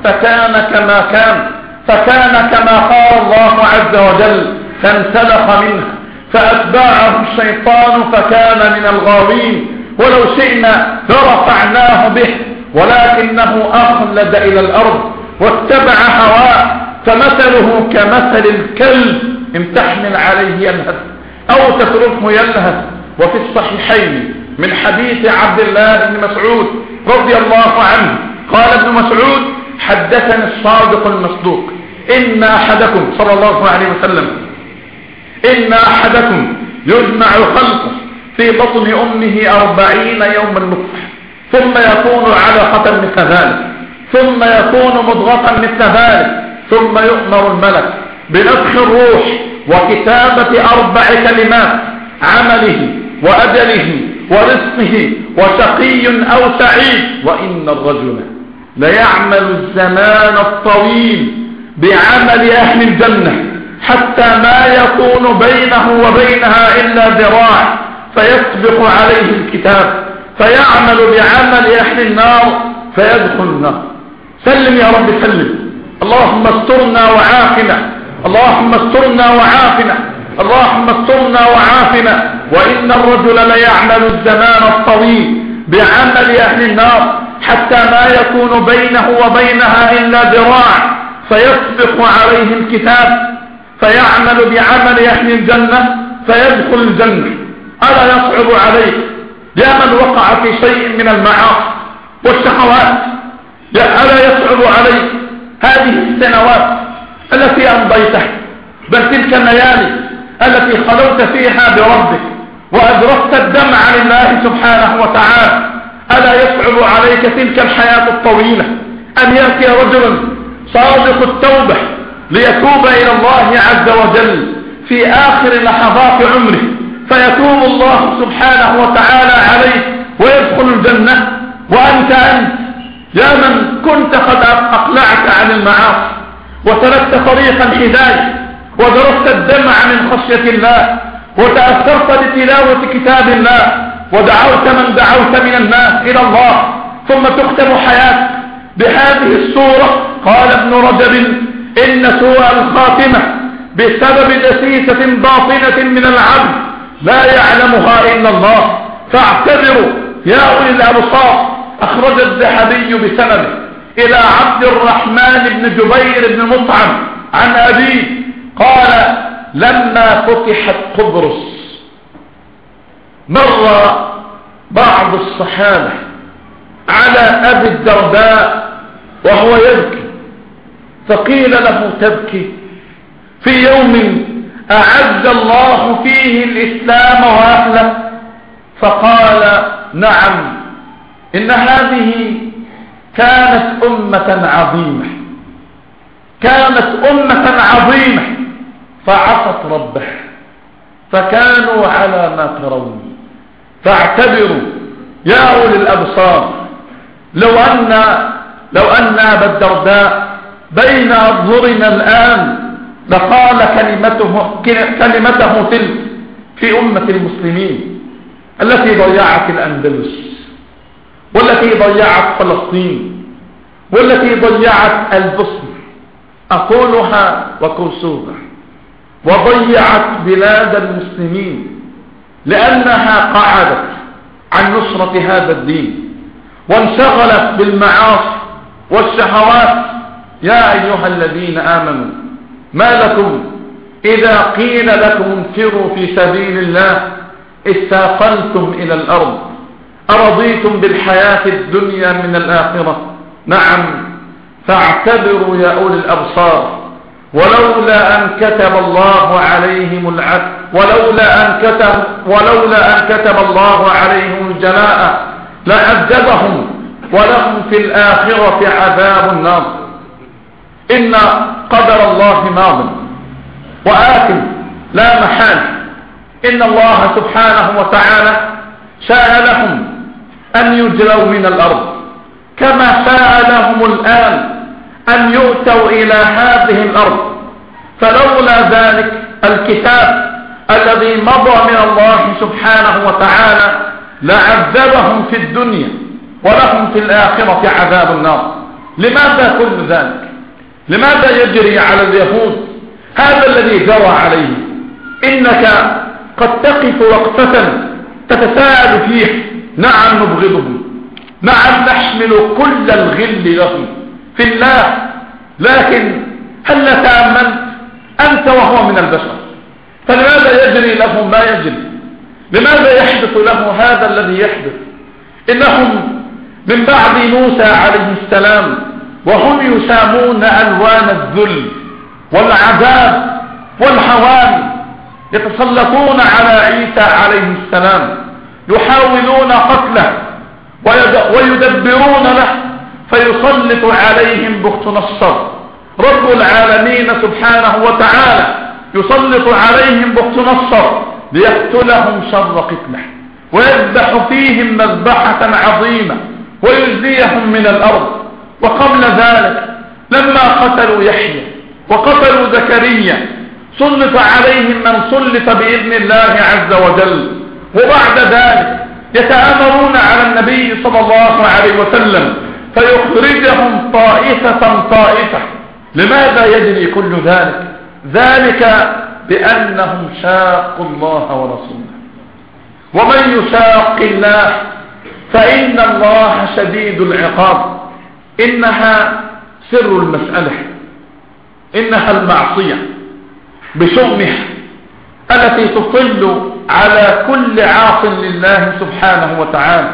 فكان كما قال الله عز وجل: فانسلخ منه فأتبعه الشيطان فكان من الغاوين. ولو شئنا لرفعناه به ولكنه أخلد إلى الأرض واتبع هواه، فمثله كمثل الكلب إن تحمل عليه يلهث أو تتركه يلهث. وفي الصحيحين من حديث عبد الله بن مسعود رضي الله عنه قال ابن مسعود: حدثني الصادق المصدوق إن أحدكم صلى الله عليه وسلم إن أحدكم يجمع خلقه في بطن أمه 40 يوما نطفة ثم يكون علقة مثل ذلك ثم يكون مضغة مثل ذلك ثم يؤمر الملك بنفخ الروح وكتابة 4 كلمات: عمله وأجله ورزقه وشقي أو سعيد. وإن الرجل ليعمل الزمان الطويل بعمل أهل الجنة حتى ما يكون بينه وبينها إلا ذراع فيسبق عليه الكتاب فيعمل بعمل أهل النار فيدخل النار. سلم يا رب سلم. اللهم استرنا وعافنا، اللهم استرنا وعافنا، اللهم استرنا وعافنا. وإن الرجل ليعمل الزمان الطويل بعمل أهل النار حتى ما يكون بينه وبينها إلا ذراع فيسبق عليه الكتاب فيعمل بعمل أهل الجنة فيدخل الجنة. ألا يصعب عليك يا من وقع في شيء من المعاصي والشهوات؟ ألا يصعب عليك هذه السنوات التي أمضيتها، بل تلك الليالي التي خلوت فيها بربك وأدركت الدمع لله سبحانه وتعالى؟ ألا يصعب عليك تلك الحياة الطويلة أن يأتي رجل صادق التوبة ليتوب إلى الله عز وجل في آخر لحظات عمره فيتوب الله سبحانه وتعالى عليه ويدخل الجنة، وأنت يا من كنت قد أقلعت عن المعاصي وتركت طريق الهداية ودرست الدمع من خشية الله وتأثرت بتلاوة كتاب الله ودعوت من دعوت من الناس إلى الله، ثم تختم حياتك بهذه الصورة. قال ابن رجب: إن سوء الخاتمة بسبب دسيسة باطنة من العبد لا يعلمها إلا الله، فاعتبروا يا أولي الأبصار. أخرج الذهبي بسنده إلى عبد الرحمن بن جبير بن مطعم عن أبيه قال: لما فتحت قبرص مر بعض الصحابة على أبي الدرداء وهو يبكي، فقيل له: تبكي في يوم أعز الله فيه الإسلام وأهله؟ فقال: نعم، إن هذه كانت أمة عظيمة، كانت أمة عظيمة فعصت ربه فكانوا على ما ترون. فاعتبروا يا أولي الأبصار، لو أن أبا الدرداء بين أظهرنا الآن لقال كلمته تلك في أمة المسلمين التي ضيعت الأندلس والتي ضيعت فلسطين والتي ضيعت البصر، أقولها وكرسوها، وضيعت بلاد المسلمين لأنها قعدت عن نصرة هذا الدين وانشغلت بالمعاصي والشهوات. يا أيها الذين آمنوا ما لكم إذا قيل لكم انفروا في سبيل الله استاقلتم إلى الأرض أرضيتم بالحياة الدنيا من الآخرة؟ نعم، فاعتبروا يا أولي الأبصار. ولولا أن كتب الله عليهم العدل ولولا أن كتب الله عليهم الجلاء لعذبهم ولهم في الآخرة عذاب النار. إن قدر الله ماض وآت لا محال. إن الله سبحانه وتعالى شاء لهم أن يجروا من الأرض كما شاء لهم الآن أن يؤتوا إلى هذه الأرض، فلولا ذلك الكتاب الذي مضى من الله سبحانه وتعالى لعذبهم في الدنيا ولهم في الآخرة عذاب النار. لماذا كل ذلك؟ لماذا يجري على اليهود هذا الذي جرى عليه؟ إنك قد تقف وقفة تتساءل فيه: نعم نبغضهم، نعم نحمل كل الغل لهم في الله، لكن هل تأمنت أنت وهو من البشر؟ فلماذا يجري له ما يجري؟ لماذا يحدث له هذا الذي يحدث؟ إنهم من بعد موسى عليه السلام وهم يسامون ألوان الذل والعذاب والهوان يتسلطون على عيسى عليه السلام، يحاولون قتله ويدبرون له، فيسلط عليهم بخت نصر رب العالمين سبحانه وتعالى، يسلط عليهم بخت نصر ليقتلهم شر قتله ويذبح فيهم مذبحة عظيمة ويزيهم من الأرض. وقبل ذلك لما قتلوا يحيى وقتلوا زكريا سلط عليهم من سلط بإذن الله عز وجل. وبعد ذلك يتآمرون على النبي صلى الله عليه وسلم فيخرجهم طائفة طائفة. لماذا يجري كل ذلك؟ ذلك بأنهم شاقوا الله ورسوله، ومن يشاق الله فإن الله شديد العقاب. إنها سر المسألة، إنها المعصية بشؤمها التي تطل على كل عاص لله سبحانه وتعالى،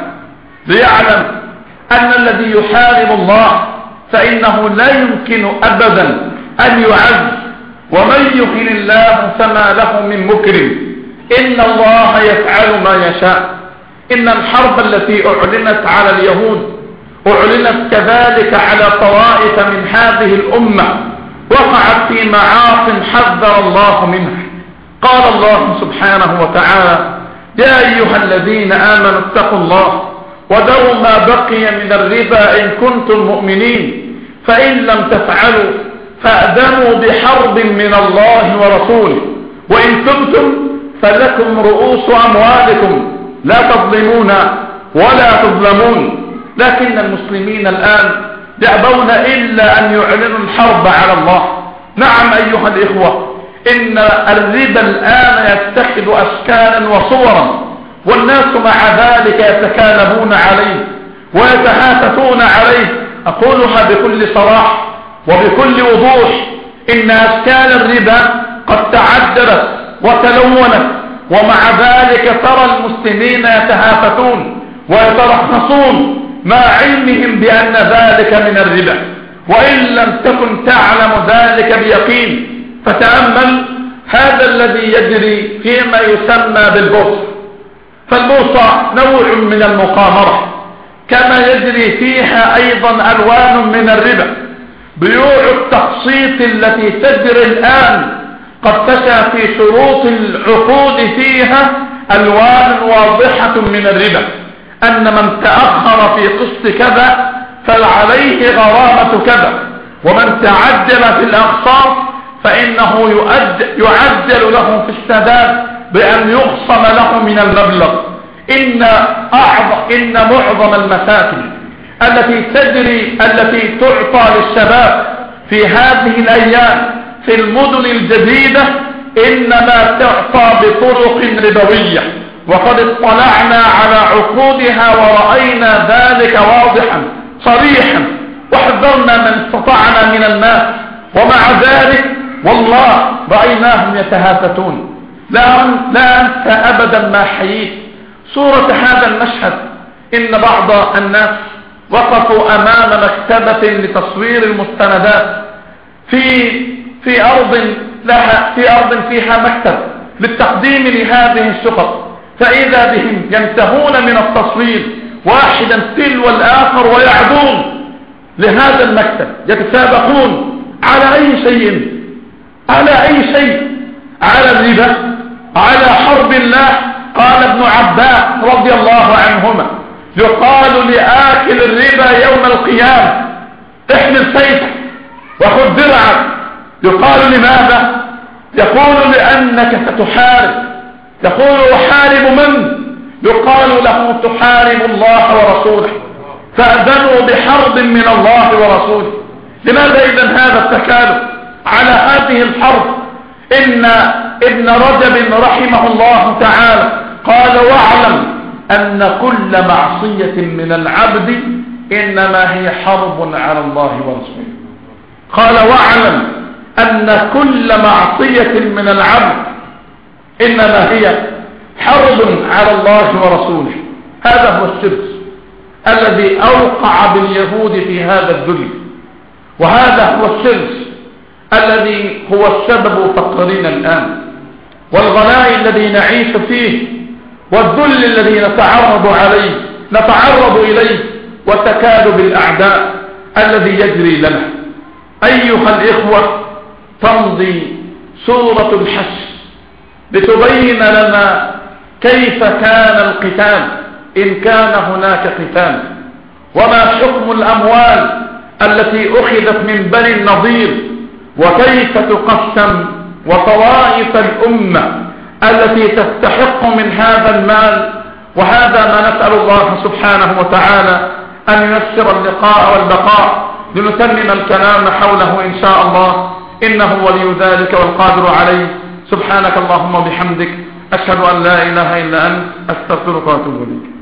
ليعلم أن الذي يحارب الله فإنه لا يمكن أبدا أن يعز، ومن يهن الله فما له من مكرم. إن الله يفعل ما يشاء. إن الحرب التي أعلنت على اليهود أعلنت كذلك على طوائف من هذه الأمة وقعت في معاص حذر الله منها. قال الله سبحانه وتعالى: يا أيها الذين آمنوا اتقوا الله وذروا ما بقي من الربا إن كنتم مؤمنين، فإن لم تفعلوا فأذنوا بحرب من الله ورسوله، وإن تبتم فلكم رؤوس أموالكم لا تظلمون ولا تظلمون. لكن المسلمين الآن يأبون إلا أن يعلنوا الحرب على الله. نعم أيها الإخوة، إن الربا الآن يتخذ أشكالا وصورا، والناس مع ذلك يتكالبون عليه ويتهافتون عليه. أقولها بكل صراحة وبكل وضوح: إن أشكال الربا قد تعددت وتلونت، ومع ذلك ترى المسلمين يتهافتون ويترخصون مع علمهم بأن ذلك من الربا، وإن لم تكن تعلم ذلك بيقين. فتأمل هذا الذي يجري فيما يسمى بالبورصة. فالبورصة نوع من المقامرة، كما يجري فيها أيضا ألوان من الربا. بيوع التقسيط التي تجري الآن قد تشى في شروط العقود فيها ألوان واضحة من الربا، أن من تأخر في قسط كذا فعليه غرامة كذا، ومن تعجل في الأقساط فإنه يعجل له في السداد بأن يخصم له من المبلغ. إن معظم المساكن التي تعطى للشباب في هذه الأيام في المدن الجديدة إنما تعطى بطرق ربوية، وقد اطلعنا على عقودها ورأينا ذلك واضحا صريحا، وحذرنا من استطعنا من الناس، ومع ذلك والله رأيناهم يتهافتون. لا أنسى أبدا ما حييت صورة هذا المشهد. إن بعض الناس وقفوا أمام مكتبة لتصوير المستندات في أرض فيها مكتب للتقديم لهذه الشقق، فإذا بهم ينتهون من التصوير واحدا تلو الآخر ويعدون لهذا المكتب، يتسابقون على أي شيء، على الربا، على حرب الله. قال ابن عباس رضي الله عنهما: يقال لآكل الربا يوم القيامة: احمل سيفك وخذ درعك. يقال: لماذا؟ يقول: لأنك ستحارب. يقول: أحارب من؟ يقال له: تحارب الله ورسوله، فأذنوا بحرب من الله ورسوله. لماذا إذن هذا التكالب على هذه الحرب؟ إن ابن رجب رحمه الله تعالى قال: واعلم أن كل معصية من العبد إنما هي حرب على الله ورسوله. قال: واعلم أن كل معصية من العبد إنما هي حرب على الله ورسوله. هذا هو السر الذي أوقع باليهود في هذا الذل، وهذا هو السر الذي هو السبب فقرنا الآن، والغلاء الذي نعيش فيه، والذل الذي نتعرض إليه، وتكاد بالأعداء الذي يجري لنا. أيها الإخوة، تمضي سورة الحشر لتبين لنا كيف كان القتال إن كان هناك قتال، وما حكم الأموال التي أخذت من بني النضير، وكيف تقسم، وطوائف الأمة التي تستحق من هذا المال. وهذا ما نسأل الله سبحانه وتعالى أن ييسر اللقاء والبقاء لنتمم الكلام حوله إن شاء الله، إنه ولي ذلك والقادر عليه. سبحانك اللهم وبحمدك، أشهد أن لا إله إلا أنت، أستغفرك وأتوب إليك.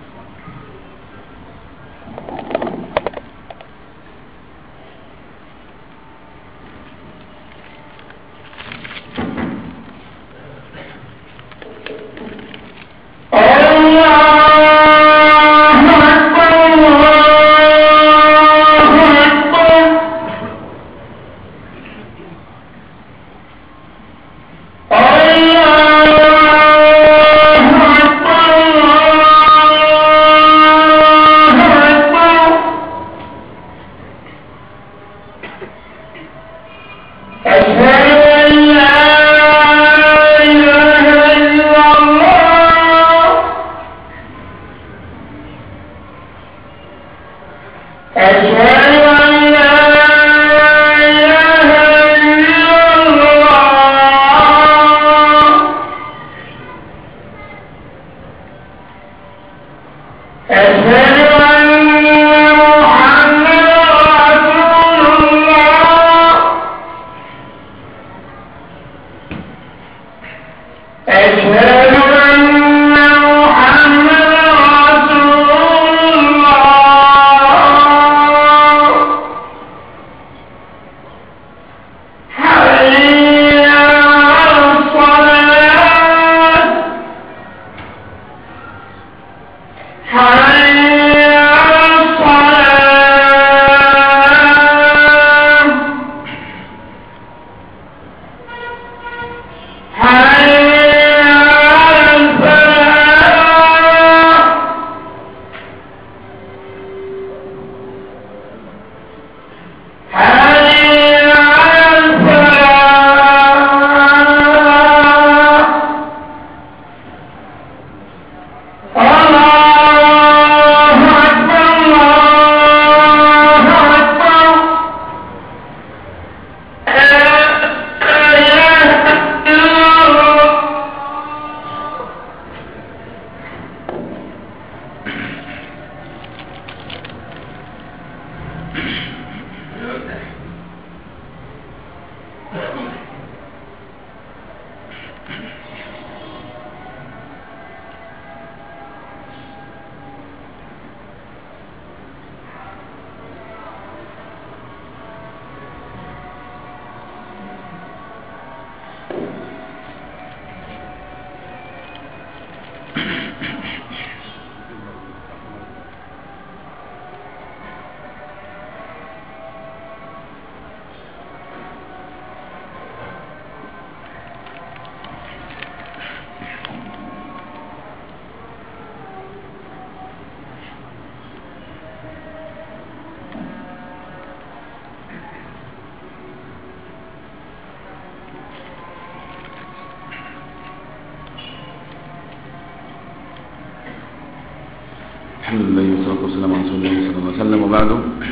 الحمد لله والصلاة والسلام على رسول الله صلى الله عليه وسلم. وبعد،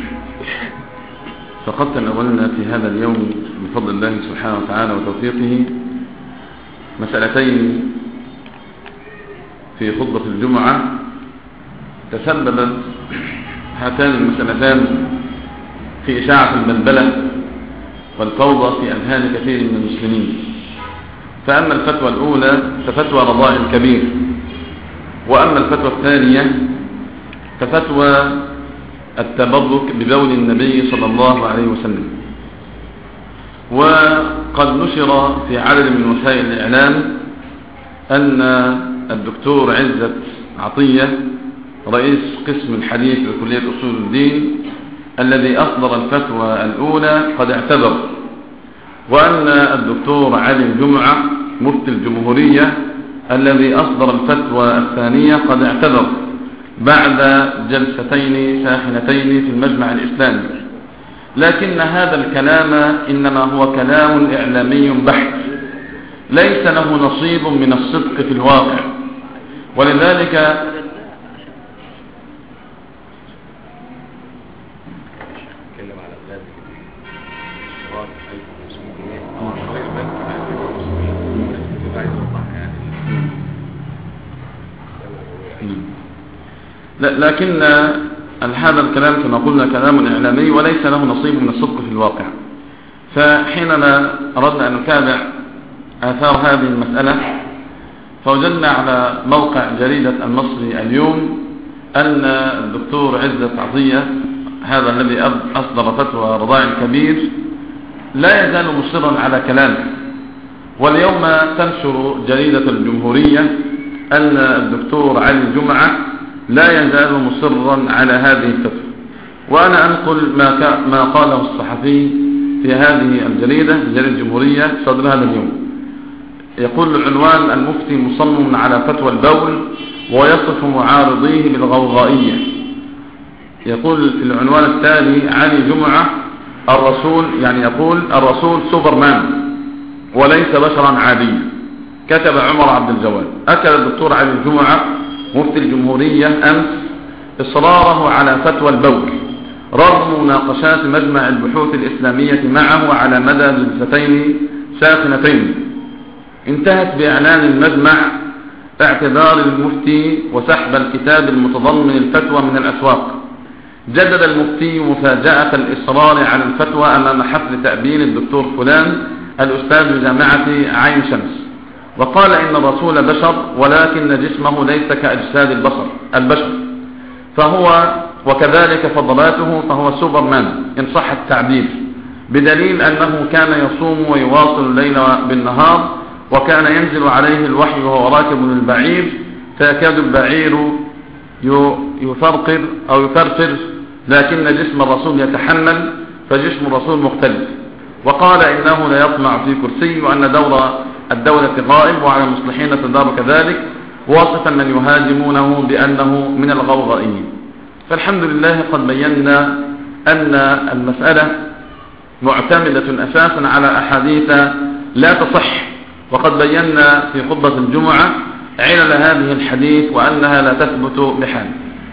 فقد تناولنا في هذا اليوم بفضل الله سبحانه وتعالى وتوفيقه مسألتين في خطبة الجمعة تسببت هاتان المسألتان في إشاعة البلبلة والفوضى في أذهان كثير من المسلمين. فأما الفتوى الأولى ففتوى رضاء الكبير، وأما الفتوى الثانية ففتوى التبرك ببول النبي صلى الله عليه وسلم. وقد نشر في عدد من وسائل الإعلام أن الدكتور عزت عطية رئيس قسم الحديث بكلية أصول الدين الذي أصدر الفتوى الأولى قد اعتذر، وأن الدكتور علي الجمعة مفتي الجمهورية الذي أصدر الفتوى الثانية قد اعتذر بعد جلستين ساخنتين في المجمع الإسلامي. لكن هذا الكلام إنما هو كلام إعلامي بحت ليس له نصيب من الصدق في الواقع، ولذلك لكن هذا الكلام كما قلنا كلام إعلامي وليس له نصيب من الصدق في الواقع. فحينما أردنا أن نتابع آثار هذه المسألة فوجدنا على موقع جريدة المصري اليوم أن الدكتور عزت عطية هذا الذي أصدر فتوى رضاع الكبير لا يزال مصرا على كلامه. واليوم تنشر جريدة الجمهورية أن الدكتور علي الجمعة لا يزال مصرا على هذه الفتوى. وأنا أنقل ما قاله الصحفي في هذه الجريدة الجمهورية صدر هذا اليوم. يقول العنوان: المفتي مصمم على فتوى البول ويصف معارضيه بالغوغائية. يقول في العنوان التالي: علي جمعة الرسول، يعني يقول الرسول سوبرمان وليس بشرا عاديا. كتب عمر عبد الجواد. أكد الدكتور علي الجمعة مفتي الجمهورية أمس إصراره على فتوى البول رغم مناقشات مجمع البحوث الإسلامية معه على مدى جلستين ساخنتين انتهت بإعلان المجمع اعتذار المفتي وسحب الكتاب المتضمن الفتوى من الأسواق. جدد المفتي مفاجأة الإصرار على الفتوى أمام حفل تأبين الدكتور فلان الأستاذ بجامعة عين شمس، وقال إن الرسول بشر ولكن جسمه ليس كأجساد البشر فهو وكذلك فضلاته فهو سوبرمان إن صح التعبير، بدليل أنه كان يصوم ويواصل الليل بالنهار وكان ينزل عليه الوحي وهو راكب البعير فيكاد البعير يفرقر أو يفرفر، لكن جسم الرسول يتحمل فجسم الرسول مختلف. وقال إنه لا يطمع في كرسي وأن دور الدولة غائب وعلى المصلحين تدار كذلك، واصفا من يهاجمونه بأنه من الغوغائيين. فالحمد لله قد بينا أن المسألة معتمدة أساسا على أحاديث لا تصح، وقد بينا في خطبة الجمعة علل هذه الحديث وأنها لا تثبت بحال.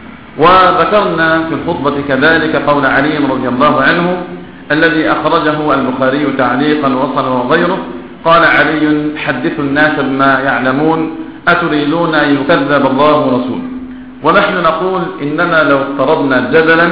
وذكرنا في الخطبة كذلك قول علي رضي الله عنه الذي أخرجه البخاري تعليقا وصل وغيره. قال علي: حدثوا الناس بما يعلمون أتريدون أن يكذب الله ورسوله. ونحن نقول إننا لو افترضنا جدلا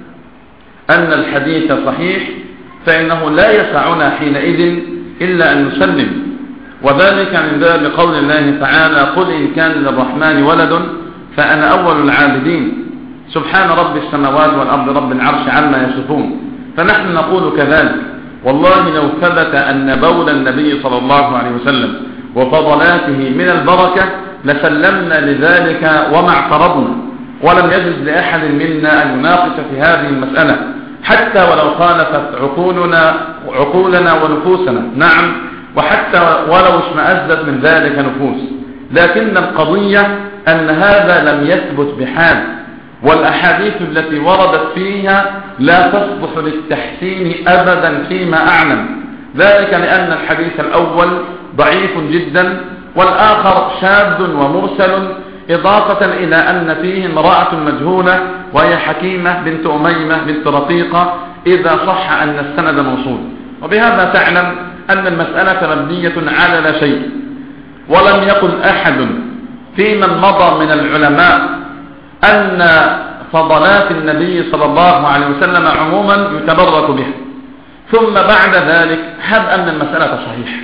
أن الحديث صحيح فإنه لا يسعنا حينئذ إلا أن نسلم، وذلك من باب قول الله تعالى: قل إن كان للرحمن ولد فأنا أول العابدين سبحان رب السماوات والأرض رب العرش عما يصفون. فنحن نقول كذلك: والله لو ثبت أن بول النبي صلى الله عليه وسلم وفضلاته من البركة لسلمنا لذلك وما اعترضنا، ولم يجوز لأحد منا أن يناقش في هذه المسألة حتى ولو خالفت عقولنا ونفوسنا. نعم، وحتى ولو اشمأزت من ذلك نفوس، لكن القضية أن هذا لم يثبت بحال، والأحاديث التي وردت فيها لا تصلح للتحسين أبدا فيما أعلم، ذلك لأن الحديث الأول ضعيف جدا والآخر شاذ ومرسل، إضافة إلى أن فيه امرأة مجهولة وهي حكيمة بنت أميمة بنت رقيقة إذا صح أن السند موصول. وبهذا تعلم أن المسألة مبنية على لا شيء، ولم يقل أحد في من مضى من العلماء أن فضلات النبي صلى الله عليه وسلم عموما يتبرك بها، ثم بعد ذلك هب أن المسألة صحيح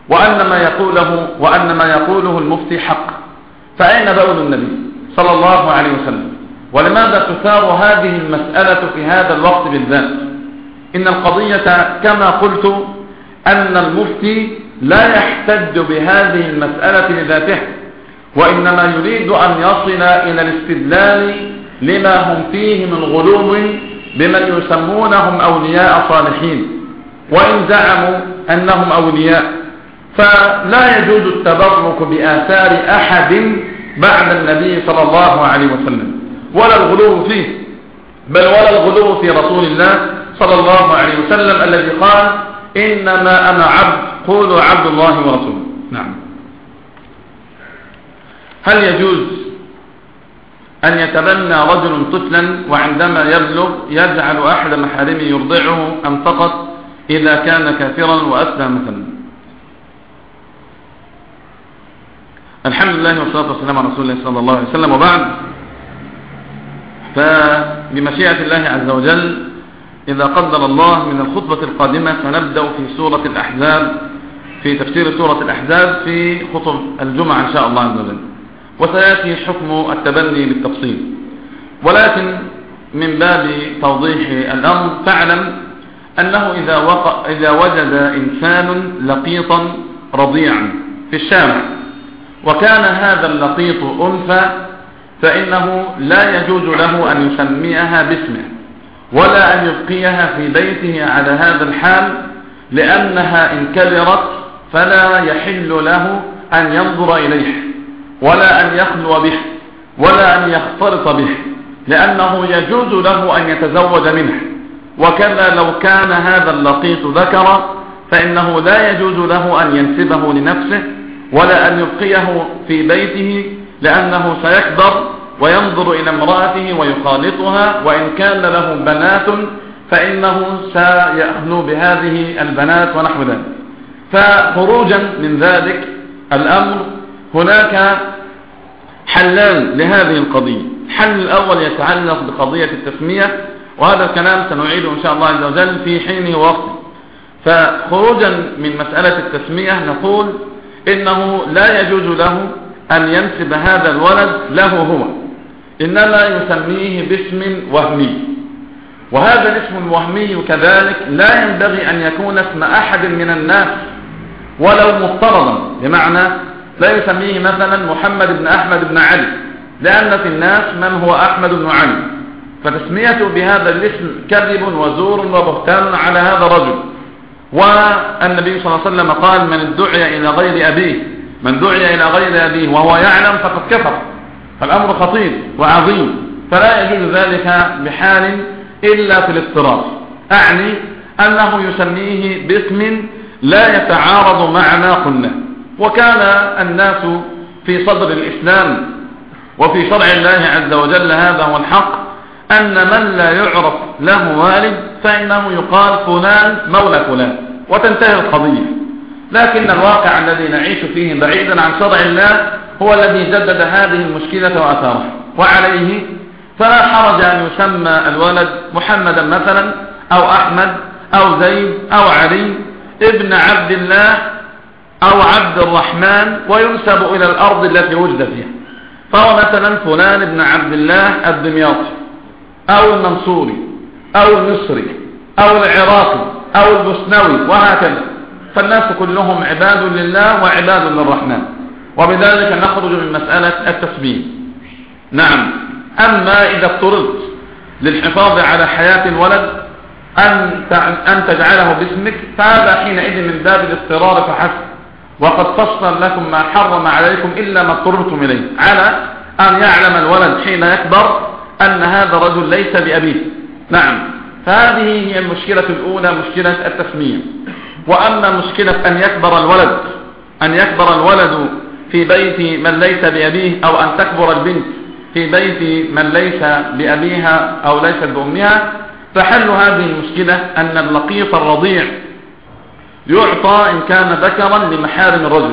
وأن ما يقوله المفتي حق. فأين بول النبي صلى الله عليه وسلم؟ ولماذا تثار هذه المسألة في هذا الوقت بالذات؟ إن القضية كما قلت أن المفتي لا يحتج بهذه المسألة لذاتها، وإنما يريد أن يصل إلى الاستدلال لما هم فيه من غلو بمن يسمونهم أولياء صالحين، وإن زعموا أنهم أولياء فلا يجوز التبرك بآثار أحد بعد النبي صلى الله عليه وسلم، ولا الغلو فيه، بل ولا الغلو في رسول الله صلى الله عليه وسلم الذي قال إنما أنا عبد، قولوا عبد الله ورسوله. نعم. هل يجوز أن يتبنى رجل طفلا وعندما يبلغ يجعل أحد محارمه يرضعه أم فقط إذا كان كافرا وأسلم مثلا؟ الحمد لله والصلاة والسلام على رسول الله صلى الله عليه وسلم، وبعد، فبمشيئة الله عز وجل إذا قدر الله من الخطبة القادمة سنبدأ في سورة الأحزاب، في تفسير سورة الأحزاب في خطب الجمعة إن شاء الله عز وجل، وسيأتي حكم التبني بالتفصيل. ولكن من باب توضيح الأمر فاعلم أنه إذا وجد إنسان لقيطا رضيعا في الشارع وكان هذا اللقيط أنثى فإنه لا يجوز له أن يسميها باسمه ولا أن يبقيها في بيته على هذا الحال، لأنها إن كبرت فلا يحل له أن ينظر إليه ولا أن يخلو به ولا أن يختلط به، لأنه يجوز له أن يتزوج منه. وكذا لو كان هذا اللقيط ذكرا فإنه لا يجوز له أن ينسبه لنفسه ولا أن يبقيه في بيته، لأنه سيكبر وينظر إلى امرأته ويخالطها، وإن كان له بنات فإنه سيأخلو بهذه البنات ونحو ذلك. فخروجا من ذلك الأمر هناك حلان لهذه القضية. الحل الأول يتعلق بقضية التسمية، وهذا الكلام سنعيده إن شاء الله عز وجل في حينه ووقته. فخروجا من مسألة التسمية نقول إنه لا يجوز له أن ينسب هذا الولد له هو، إنما يسميه باسم وهمي، وهذا الاسم الوهمي كذلك لا ينبغي أن يكون اسم أحد من الناس ولو مفترضا، بمعنى لا يسميه مثلا محمد بن أحمد بن علي، لأن في الناس من هو أحمد بن علي، فتسميته بهذا الاسم كذب وزور وبهتان على هذا الرجل. والنبي صلى الله عليه وسلم قال من دعي إلى غير أبيه، من دعي إلى غير أبيه وهو يعلم فقد كفر. فالأمر خطير وعظيم، فلا يجوز ذلك بحال إلا في الاضطرار، أعني أنه يسميه باسم لا يتعارض مع ما قلنا. وكان الناس في صدر الإسلام وفي شرع الله عز وجل هذا هو الحق، أن من لا يعرف له والد فإنه يقال فلان مولى فلان وتنتهي القضية. لكن الواقع الذي نعيش فيه بعيدا عن شرع الله هو الذي جدد هذه المشكلة وأثارها، وعليه فلا حرج أن يسمى الولد محمدا مثلا أو أحمد أو زيد أو علي ابن عبد الله أو عبد الرحمن وينسب إلى الأرض التي وجد فيها، فهو مثلا فلان ابن عبد الله الدمياطي أو المنصوري أو المصري أو العراقي أو البوسنوي وهكذا. فالناس كلهم عباد لله وعباد للرحمن، وبذلك نخرج من مسألة التسمية. نعم. أما إذا اضطررت للحفاظ على حياة الولد أن تجعله باسمك فهذا حينئذ من باب الاضطرار فحسب، وقد فصل لكم ما حرم عليكم إلا ما اضطررتم إليه، على أن يعلم الولد حين يكبر أن هذا الرجل ليس بأبيه. نعم. فهذه هي المشكلة الأولى، مشكلة التسمية. وأما مشكلة أن يكبر الولد في بيت من ليس بأبيه، أو أن تكبر البنت في بيت من ليس بأبيها أو ليس بأمها، فحل هذه المشكلة أن اللقيط الرضيع يعطى إن كان ذكرا لمحارم الرجل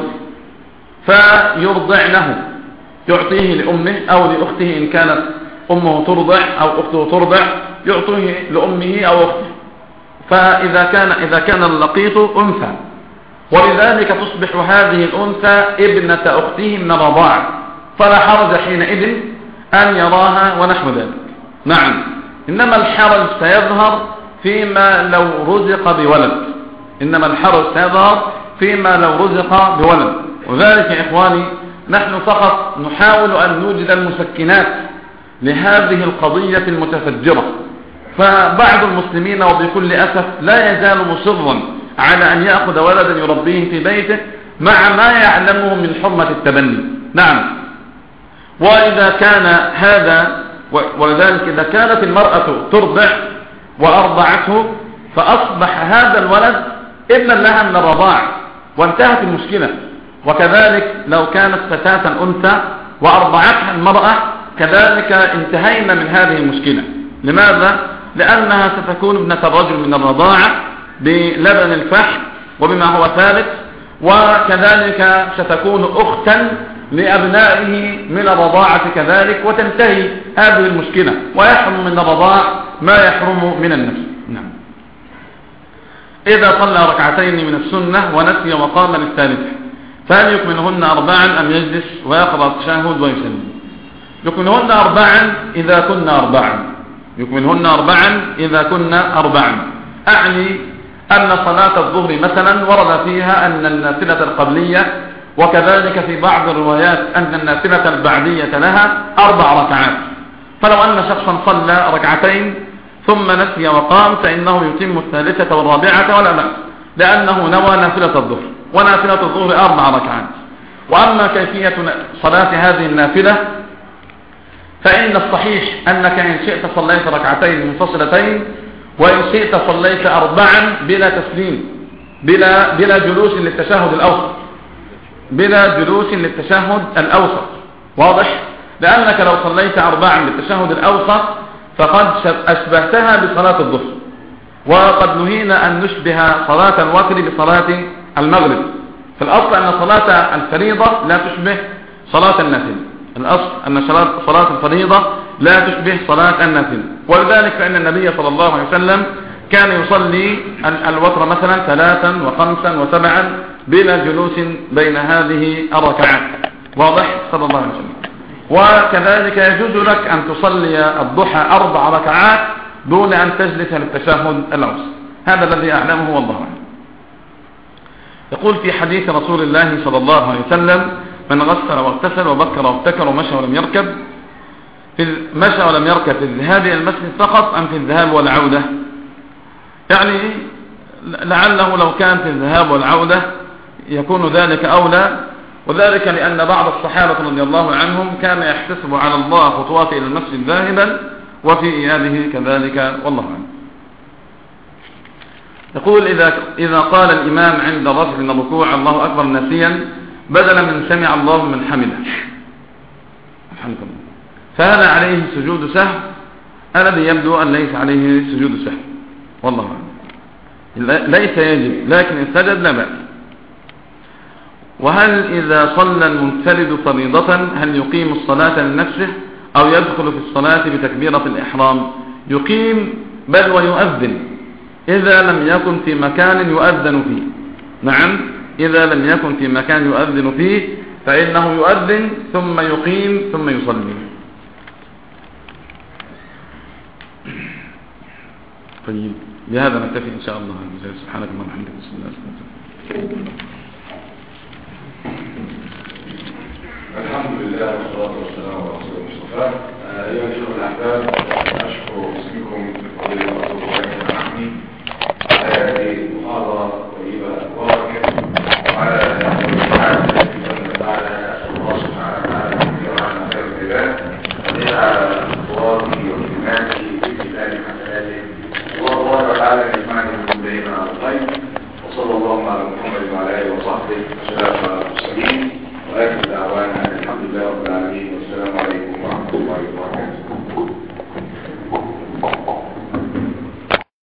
فيرضعنه، يعطيه لأمه أو لأخته إن كانت أمه ترضع أو أخته ترضع، يعطيه لأمه أو أخته. فإذا كان اللقيط أنثى، ولذلك تصبح هذه الأنثى ابنة أخته من الرضاعة، فلا حرج حينئذ أن يراها ونحو ذلك. نعم. إنما الحرج سيظهر فيما لو رزق بولد، إنما الحرج سيظهر فيما لو رزق بولد. وذلك يا إخواني نحن فقط نحاول أن نوجد المسكنات لهذه القضية المتفجرة. فبعض المسلمين وبكل أسف لا يزال مصرا على أن يأخذ ولدا يربيه في بيته مع ما يعلمه من حرمة التبني. نعم، وإذا كان هذا ولذلك إذا كانت المرأة ترضع وأرضعته فأصبح هذا الولد ابنا لها من الرضاع وانتهت المشكلة. وكذلك لو كانت فتاة أنثى وأرضعتها المرأة كذلك انتهينا من هذه المشكلة. لماذا؟ لأنها ستكون ابنة الرجل من الرضاعة بلبن الفحم وبما هو ثالث، وكذلك ستكون أختا لأبنائه من الرضاعة كذلك، وتنتهي هذه المشكلة ويحرم من الرضاع ما يحرم من النفس. نعم. إذا صلى ركعتين من السنة ونسي وقام للثالثة فهل يكملهن أربعا أم يجلس ويقرأ التشهد ويسلم؟ يكملهن أربعا إذا كنا أربعا، يكملهن أربعا إذا كنا أربعا. أعني أن صلاة الظهر مثلا ورد فيها أن النافلة القبلية وكذلك في بعض الروايات أن النافلة البعدية لها 4 ركعات. فلو أن شخصا صلى ركعتين ثم نسي وقام فإنه يتم الثالثة والرابعة ولا بأس، لأنه نوى نافلة الظهر، ونافلة الظهر 4 ركعات. وأما كيفية صلاة هذه النافلة فإن الصحيح أنك إن شئت صليت ركعتين منفصلتين، وإن شئت صليت 4 بلا تسليم، بلا جلوس للتشهد الأوسط، بلا جلوس للتشهد الأوسط. واضح؟ لأنك لو صليت 4 للتشهد الأوسط فقد أشبهتها بصلاة الظهر، وقد نهينا أن نشبه صلاة الوتر بصلاة المغرب. في الأصل أن صلاة الفريضة لا تشبه صلاة النافلة، الأصل أن صلاة الفريضة لا تشبه صلاة النافلة. ولذلك فإن النبي صلى الله عليه وسلم كان يصلي الوتر مثلا 3 و5 و7 بلا جلوس بين هذه الركعات. واضح؟ صلى الله عليه وسلم. وكذلك يجوز لك أن تصلي الضحى 4 ركعات دون أن تجلس للتشهد الأوسط. هذا الذي أعلمه والله أعلم. يقول في حديث رسول الله صلى الله عليه وسلم: من غسل واغتسل وبكر وابتكر ومشى ولم يركب مشى ولم يركب في الذهاب إلى المسجد فقط أم في الذهاب والعودة؟ يعني لعله لو كان في الذهاب والعودة يكون ذلك أولى، وذلك لأن بعض الصحابة رضي الله عنهم كان يحتسب على الله خطواته إلى المسجد ذاهبا وفي إيابه كذلك والله عنه. يقول: إذا قال الإمام عند الرفع من الركوع الله أكبر ناسيا بدلا من سمع الله من حمده فهل عليه سجود سهو؟ الذي يبدو أن ليس عليه سجود سهو والله عنه، ليس يجب، لكن إن سجد لا بأس. وهل إذا صلى المنفرد فريضة هل يقيم الصلاة لنفسه أو يدخل في الصلاة بتكبيرة الإحرام؟ يقيم بل ويؤذن إذا لم يكن في مكان يؤذن فيه. نعم، إذا لم يكن في مكان يؤذن فيه فإنه يؤذن ثم يقيم ثم يصلي. طيب، بهذا نكتفي إن شاء الله. سبحانك اللهم وبحمدك، بسم الله الرحمن الرحيم. الحمد لله والصلاة والسلام على رسول المصطفى. أيها الأخوة الأحباب، أشكر اسمكم بفضل رسول الله عني على هذه المحاضرة طيبة مباركة، وعلى الحاجة التي تمت على الله سبحانه وتعالى أن يجعلنا خير العباد ويجعل خطواته وكلماته في كتاب حسناته. الله تعالى يجمعني من بيننا على الخير، وصلى الله على محمد وعلى آله وصحبه وسلم على المرسلين وآخر